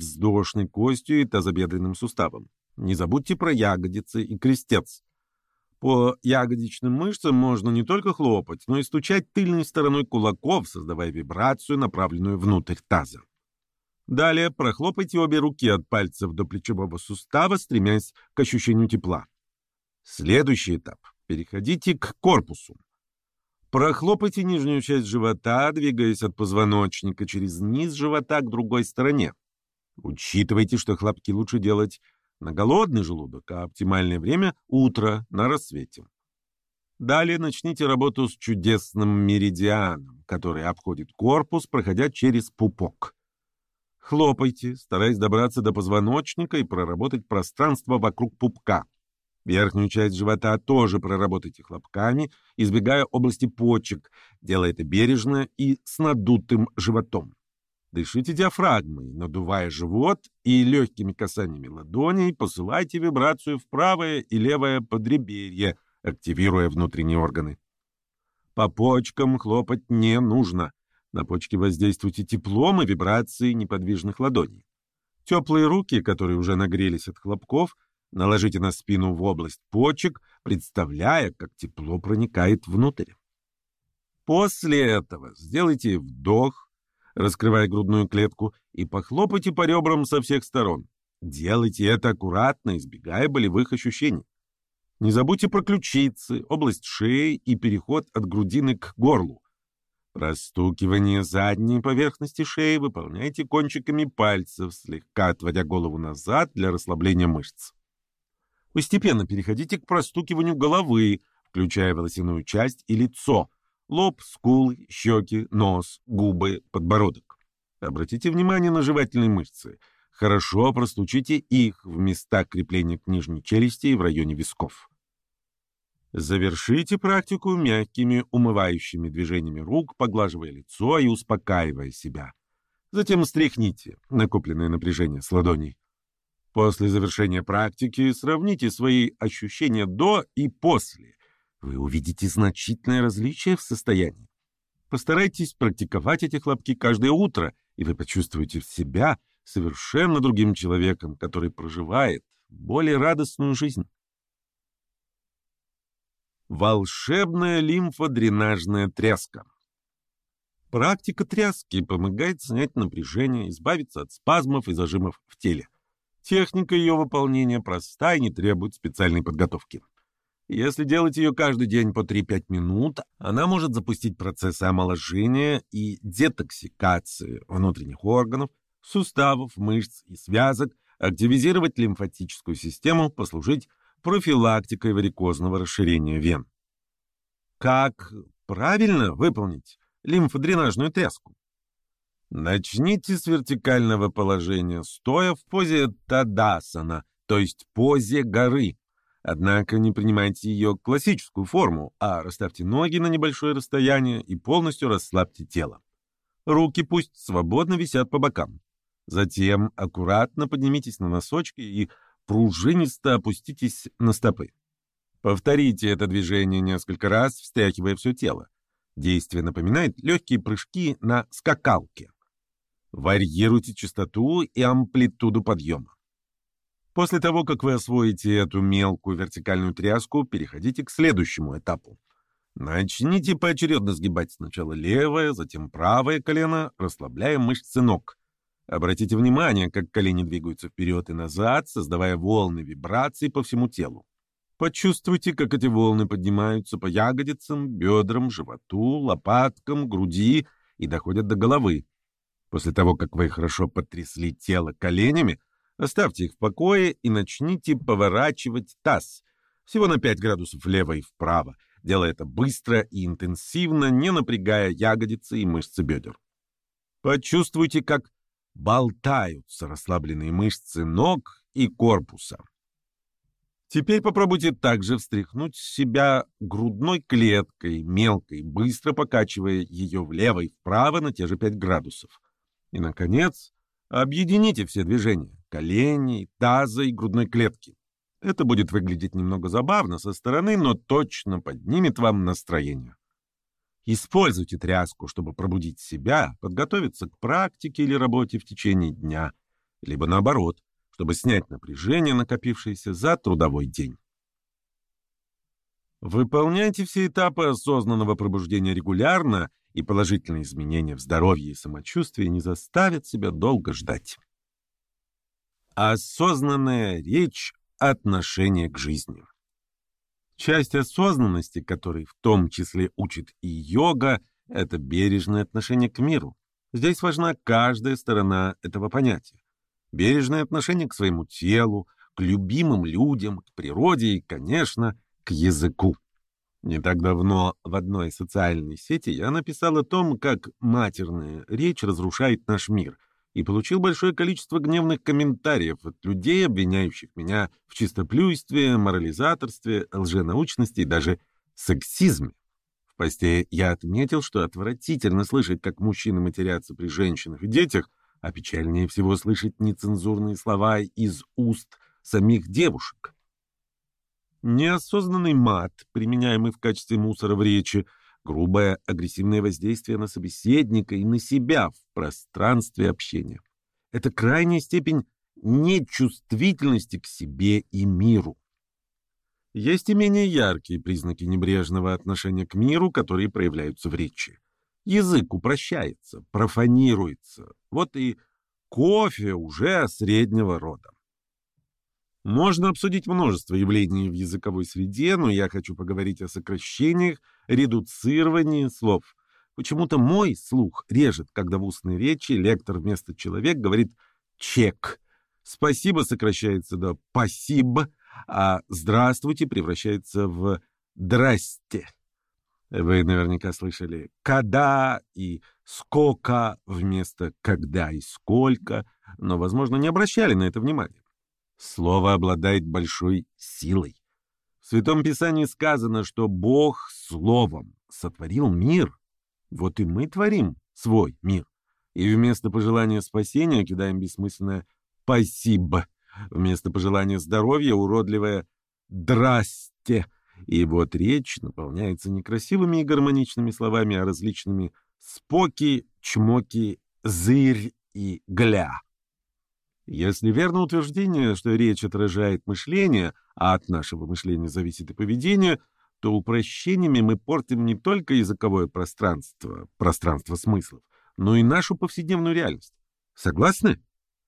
подвздошной костью и тазобедренным суставом. Не забудьте про ягодицы и крестец. По ягодичным мышцам можно не только хлопать, но и стучать тыльной стороной кулаков, создавая вибрацию, направленную внутрь таза. Далее прохлопайте обе руки от пальцев до плечевого сустава, стремясь к ощущению тепла. Следующий этап. Переходите к корпусу. Прохлопайте нижнюю часть живота, двигаясь от позвоночника через низ живота к другой стороне. Учитывайте, что хлопки лучше делать на голодный желудок, а оптимальное время — утро, на рассвете. Далее начните работу с чудесным меридианом, который обходит корпус, проходя через пупок. Хлопайте, стараясь добраться до позвоночника и проработать пространство вокруг пупка. Верхнюю часть живота тоже проработайте хлопками, избегая области почек, делая это бережно и с надутым животом. Дышите диафрагмой, надувая живот, и легкими касаниями ладоней посылайте вибрацию в правое и левое подреберье, активируя внутренние органы. По почкам хлопать не нужно. На почки воздействуйте теплом и вибрацией неподвижных ладоней. Теплые руки, которые уже нагрелись от хлопков, наложите на спину в область почек, представляя, как тепло проникает внутрь. После этого сделайте вдох, раскрывая грудную клетку, и похлопайте по ребрам со всех сторон. Делайте это аккуратно, избегая болевых ощущений. Не забудьте про ключицы, область шеи и переход от грудины к горлу. Простукивание задней поверхности шеи выполняйте кончиками пальцев, слегка отводя голову назад для расслабления мышц. Постепенно переходите к простукиванию головы, включая волосяную часть и лицо, лоб, скулы, щеки, нос, губы, подбородок. Обратите внимание на жевательные мышцы. Хорошо простучите их в местах крепления к нижней челюсти и в районе висков. Завершите практику мягкими умывающими движениями рук, поглаживая лицо и успокаивая себя. Затем стряхните накопленное напряжение с ладоней. После завершения практики сравните свои ощущения до и после. Вы увидите значительное различие в состоянии. Постарайтесь практиковать эти хлопки каждое утро, и вы почувствуете себя совершенно другим человеком, который проживает более радостную жизнь. Волшебная лимфодренажная тряска. Практика тряски помогает снять напряжение, избавиться от спазмов и зажимов в теле. Техника ее выполнения проста и не требует специальной подготовки. Если делать ее каждый день по 3-5 минут, она может запустить процессы омоложения и детоксикации внутренних органов, суставов, мышц и связок, активизировать лимфатическую систему, послужить профилактикой варикозного расширения вен. Как правильно выполнить лимфодренажную тряску? Начните с вертикального положения, стоя в позе тадасана, то есть позе горы. Однако не принимайте ее классическую форму, а расставьте ноги на небольшое расстояние и полностью расслабьте тело. Руки пусть свободно висят по бокам. Затем аккуратно поднимитесь на носочки и пружинисто опуститесь на стопы. Повторите это движение несколько раз, встряхивая все тело. Действие напоминает легкие прыжки на скакалке. Варьируйте частоту и амплитуду подъема. После того, как вы освоите эту мелкую вертикальную тряску, переходите к следующему этапу. Начните поочередно сгибать сначала левое, затем правое колено, расслабляя мышцы ног. Обратите внимание, как колени двигаются вперед и назад, создавая волны вибраций по всему телу. Почувствуйте, как эти волны поднимаются по ягодицам, бедрам, животу, лопаткам, груди и доходят до головы. После того, как вы хорошо потрясли тело коленями, оставьте их в покое и начните поворачивать таз. Всего на 5 градусов влево и вправо, делая это быстро и интенсивно, не напрягая ягодицы и мышцы бедер. Почувствуйте, как болтаются расслабленные мышцы ног и корпуса. Теперь попробуйте также встряхнуть себя грудной клеткой, мелкой, быстро покачивая ее влево и вправо на те же 5 градусов. И, наконец, объедините все движения – коленей, таза и грудной клетки. Это будет выглядеть немного забавно со стороны, но точно поднимет вам настроение. Используйте тряску, чтобы пробудить себя, подготовиться к практике или работе в течение дня, либо наоборот, чтобы снять напряжение, накопившееся за трудовой день. Выполняйте все этапы осознанного пробуждения регулярно, и положительные изменения в здоровье и самочувствии не заставят себя долго ждать. Осознанная речь — отношение к жизни. Часть осознанности, которой в том числе учит и йога, это бережное отношение к миру. Здесь важна каждая сторона этого понятия. Бережное отношение к своему телу, к любимым людям, к природе и, конечно, к языку. Не так давно в одной социальной сети я написал о том, как матерная речь разрушает наш мир, и получил большое количество гневных комментариев от людей, обвиняющих меня в чистоплюйстве, морализаторстве, лженаучности и даже сексизме. В посте я отметил, что отвратительно слышать, как мужчины матерятся при женщинах и детях, а печальнее всего слышать нецензурные слова из уст самих девушек. Неосознанный мат, применяемый в качестве мусора в речи, грубое агрессивное воздействие на собеседника и на себя в пространстве общения. Это крайняя степень нечувствительности к себе и миру. Есть и менее яркие признаки небрежного отношения к миру, которые проявляются в речи. Язык упрощается, профанируется. Вот и кофе уже среднего рода. Можно обсудить множество явлений в языковой среде, но я хочу поговорить о сокращениях, редуцировании слов. Почему-то мой слух режет, когда в устной речи лектор вместо «человек» говорит «чек». «Спасибо» сокращается до «пасиб», а «здравствуйте» превращается в «драсте». Вы наверняка слышали «когда» и «скока» вместо «когда» и «сколько», но, возможно, не обращали на это внимания. Слово обладает большой силой. В Святом Писании сказано, что Бог словом сотворил мир. Вот и мы творим свой мир. И вместо пожелания спасения кидаем бессмысленное «спасибо». Вместо пожелания здоровья уродливое «здрасте». И вот речь наполняется не красивыми и гармоничными словами, а различными «споки», «чмоки», «зырь» и «гля». Если верно утверждение, что речь отражает мышление, а от нашего мышления зависит и поведение, то упрощениями мы портим не только языковое пространство, пространство смыслов, но и нашу повседневную реальность. Согласны?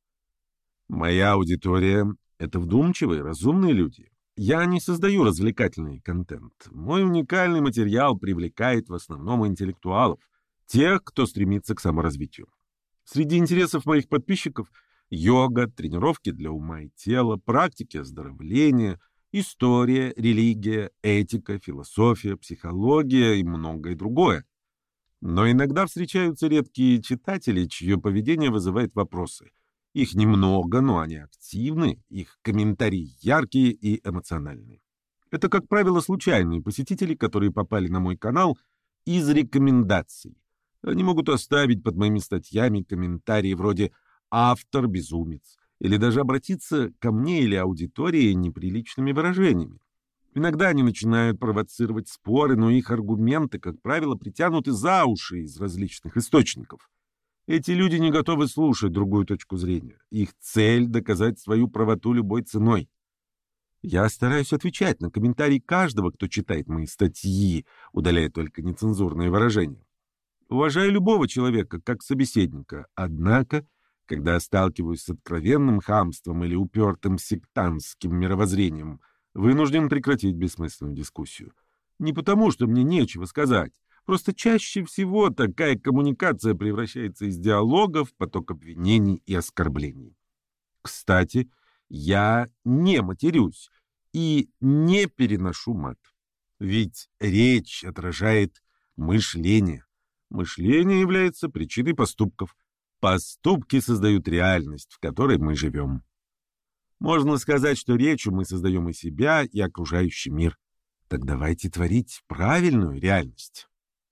Моя аудитория — это вдумчивые, разумные люди. Я не создаю развлекательный контент. Мой уникальный материал привлекает в основном интеллектуалов, тех, кто стремится к саморазвитию. Среди интересов моих подписчиков — йога, тренировки для ума и тела, практики оздоровления, история, религия, этика, философия, психология и многое другое. Но иногда встречаются редкие читатели, чье поведение вызывает вопросы. Их немного, но они активны, их комментарии яркие и эмоциональные. Это, как правило, случайные посетители, которые попали на мой канал из рекомендаций. Они могут оставить под моими статьями комментарии вроде «автор безумец» или даже обратиться ко мне или аудитории неприличными выражениями. Иногда они начинают провоцировать споры, но их аргументы, как правило, притянуты за уши из различных источников. Эти люди не готовы слушать другую точку зрения. Их цель — доказать свою правоту любой ценой. Я стараюсь отвечать на комментарии каждого, кто читает мои статьи, удаляя только нецензурные выражения. Уважаю любого человека как собеседника, однако, когда сталкиваюсь с откровенным хамством или упертым сектантским мировоззрением, вынужден прекратить бессмысленную дискуссию. Не потому, что мне нечего сказать. Просто чаще всего такая коммуникация превращается из диалога в поток обвинений и оскорблений. Кстати, я не матерюсь и не переношу мат. Ведь речь отражает мышление. Мышление является причиной поступков. Поступки создают реальность, в которой мы живем. Можно сказать, что речью мы создаем и себя, и окружающий мир. Так давайте творить правильную реальность.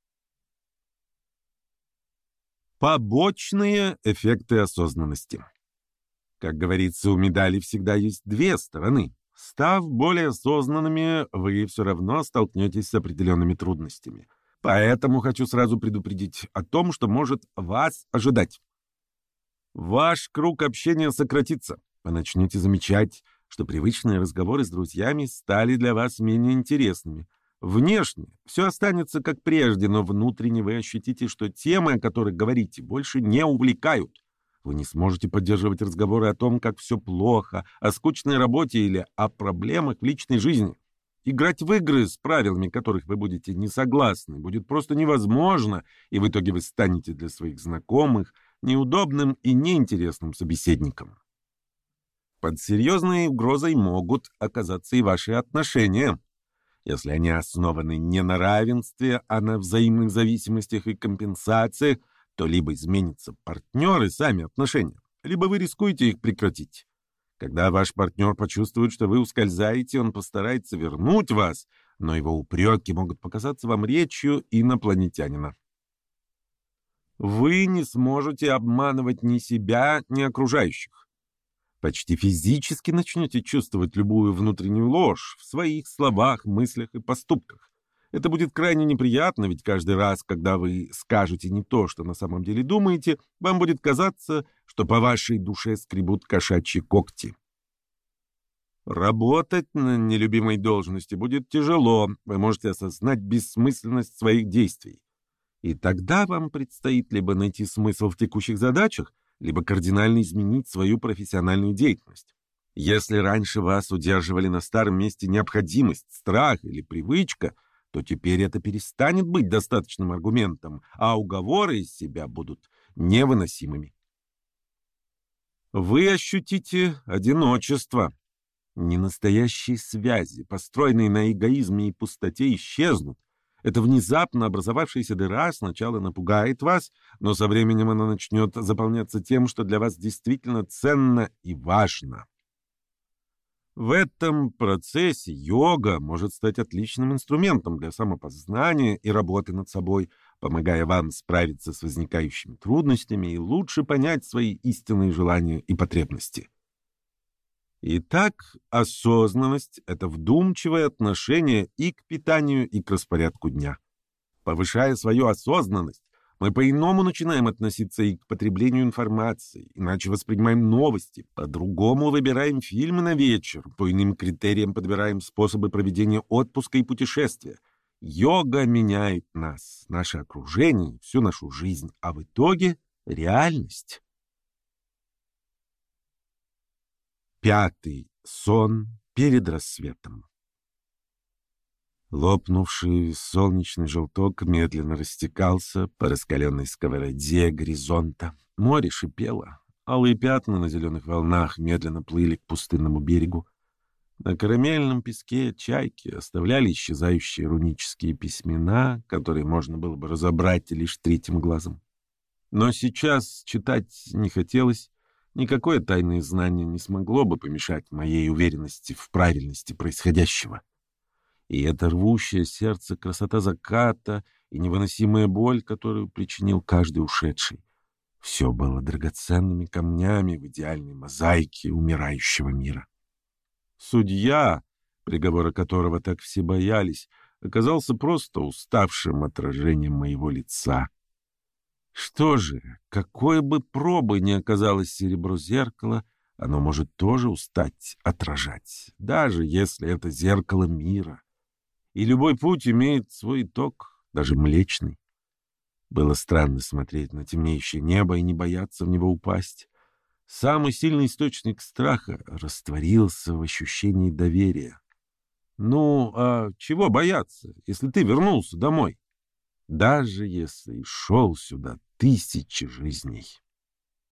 Побочные эффекты осознанности. Как говорится, у медали всегда есть две стороны. Став более осознанными, вы все равно столкнетесь с определенными трудностями. Поэтому хочу сразу предупредить о том, что может вас ожидать. Ваш круг общения сократится. Вы начнете замечать, что привычные разговоры с друзьями стали для вас менее интересными. Внешне все останется как прежде, но внутренне вы ощутите, что темы, о которых говорите, больше не увлекают. Вы не сможете поддерживать разговоры о том, как все плохо, о скучной работе или о проблемах в личной жизни. Играть в игры, с правилами которых вы будете не согласны, будет просто невозможно, и в итоге вы станете для своих знакомых неудобным и неинтересным собеседником. Под серьезной угрозой могут оказаться и ваши отношения. Если они основаны не на равенстве, а на взаимных зависимостях и компенсациях, то либо изменятся партнеры и сами отношения, либо вы рискуете их прекратить. Когда ваш партнер почувствует, что вы ускользаете, он постарается вернуть вас, но его упреки могут показаться вам речью инопланетянина. Вы не сможете обманывать ни себя, ни окружающих. Почти физически начнете чувствовать любую внутреннюю ложь в своих словах, мыслях и поступках. Это будет крайне неприятно, ведь каждый раз, когда вы скажете не то, что на самом деле думаете, вам будет казаться, что по вашей душе скребут кошачьи когти. Работать на нелюбимой должности будет тяжело, вы можете осознать бессмысленность своих действий. И тогда вам предстоит либо найти смысл в текущих задачах, либо кардинально изменить свою профессиональную деятельность. Если раньше вас удерживали на старом месте необходимость, страх или привычка, то теперь это перестанет быть достаточным аргументом, а уговоры из себя будут невыносимыми. Вы ощутите одиночество. Ненастоящие связи, построенные на эгоизме и пустоте, исчезнут. Эта внезапно образовавшаяся дыра сначала напугает вас, но со временем она начнет заполняться тем, что для вас действительно ценно и важно. В этом процессе йога может стать отличным инструментом для самопознания и работы над собой, помогая вам справиться с возникающими трудностями и лучше понять свои истинные желания и потребности. Итак, осознанность — это вдумчивое отношение и к питанию, и к распорядку дня. Повышая свою осознанность, мы по-иному начинаем относиться и к потреблению информации, иначе воспринимаем новости, по-другому выбираем фильмы на вечер, по иным критериям подбираем способы проведения отпуска и путешествия. Йога меняет нас, наше окружение, всю нашу жизнь, а в итоге — реальность. 5. Сон перед рассветом. Лопнувший солнечный желток медленно растекался по раскаленной сковороде горизонта. Море шипело. Алые пятна на зеленых волнах медленно плыли к пустынному берегу. На карамельном песке чайки оставляли исчезающие рунические письмена, которые можно было бы разобрать лишь третьим глазом. Но сейчас читать не хотелось. Никакое тайное знание не смогло бы помешать моей уверенности в правильности происходящего. И это рвущее сердце красота заката и невыносимая боль, которую причинил каждый ушедший. Все было драгоценными камнями в идеальной мозаике умирающего мира. Судья, приговора которого так все боялись, оказался просто уставшим отражением моего лица. Что же, какой бы пробой ни оказалось серебро зеркала, оно может тоже устать отражать, даже если это зеркало мира. И любой путь имеет свой итог, даже млечный. Было странно смотреть на темнеющее небо и не бояться в него упасть. Самый сильный источник страха растворился в ощущении доверия. Ну, а чего бояться, если ты вернулся домой? Даже если и шел сюда 1000 жизней.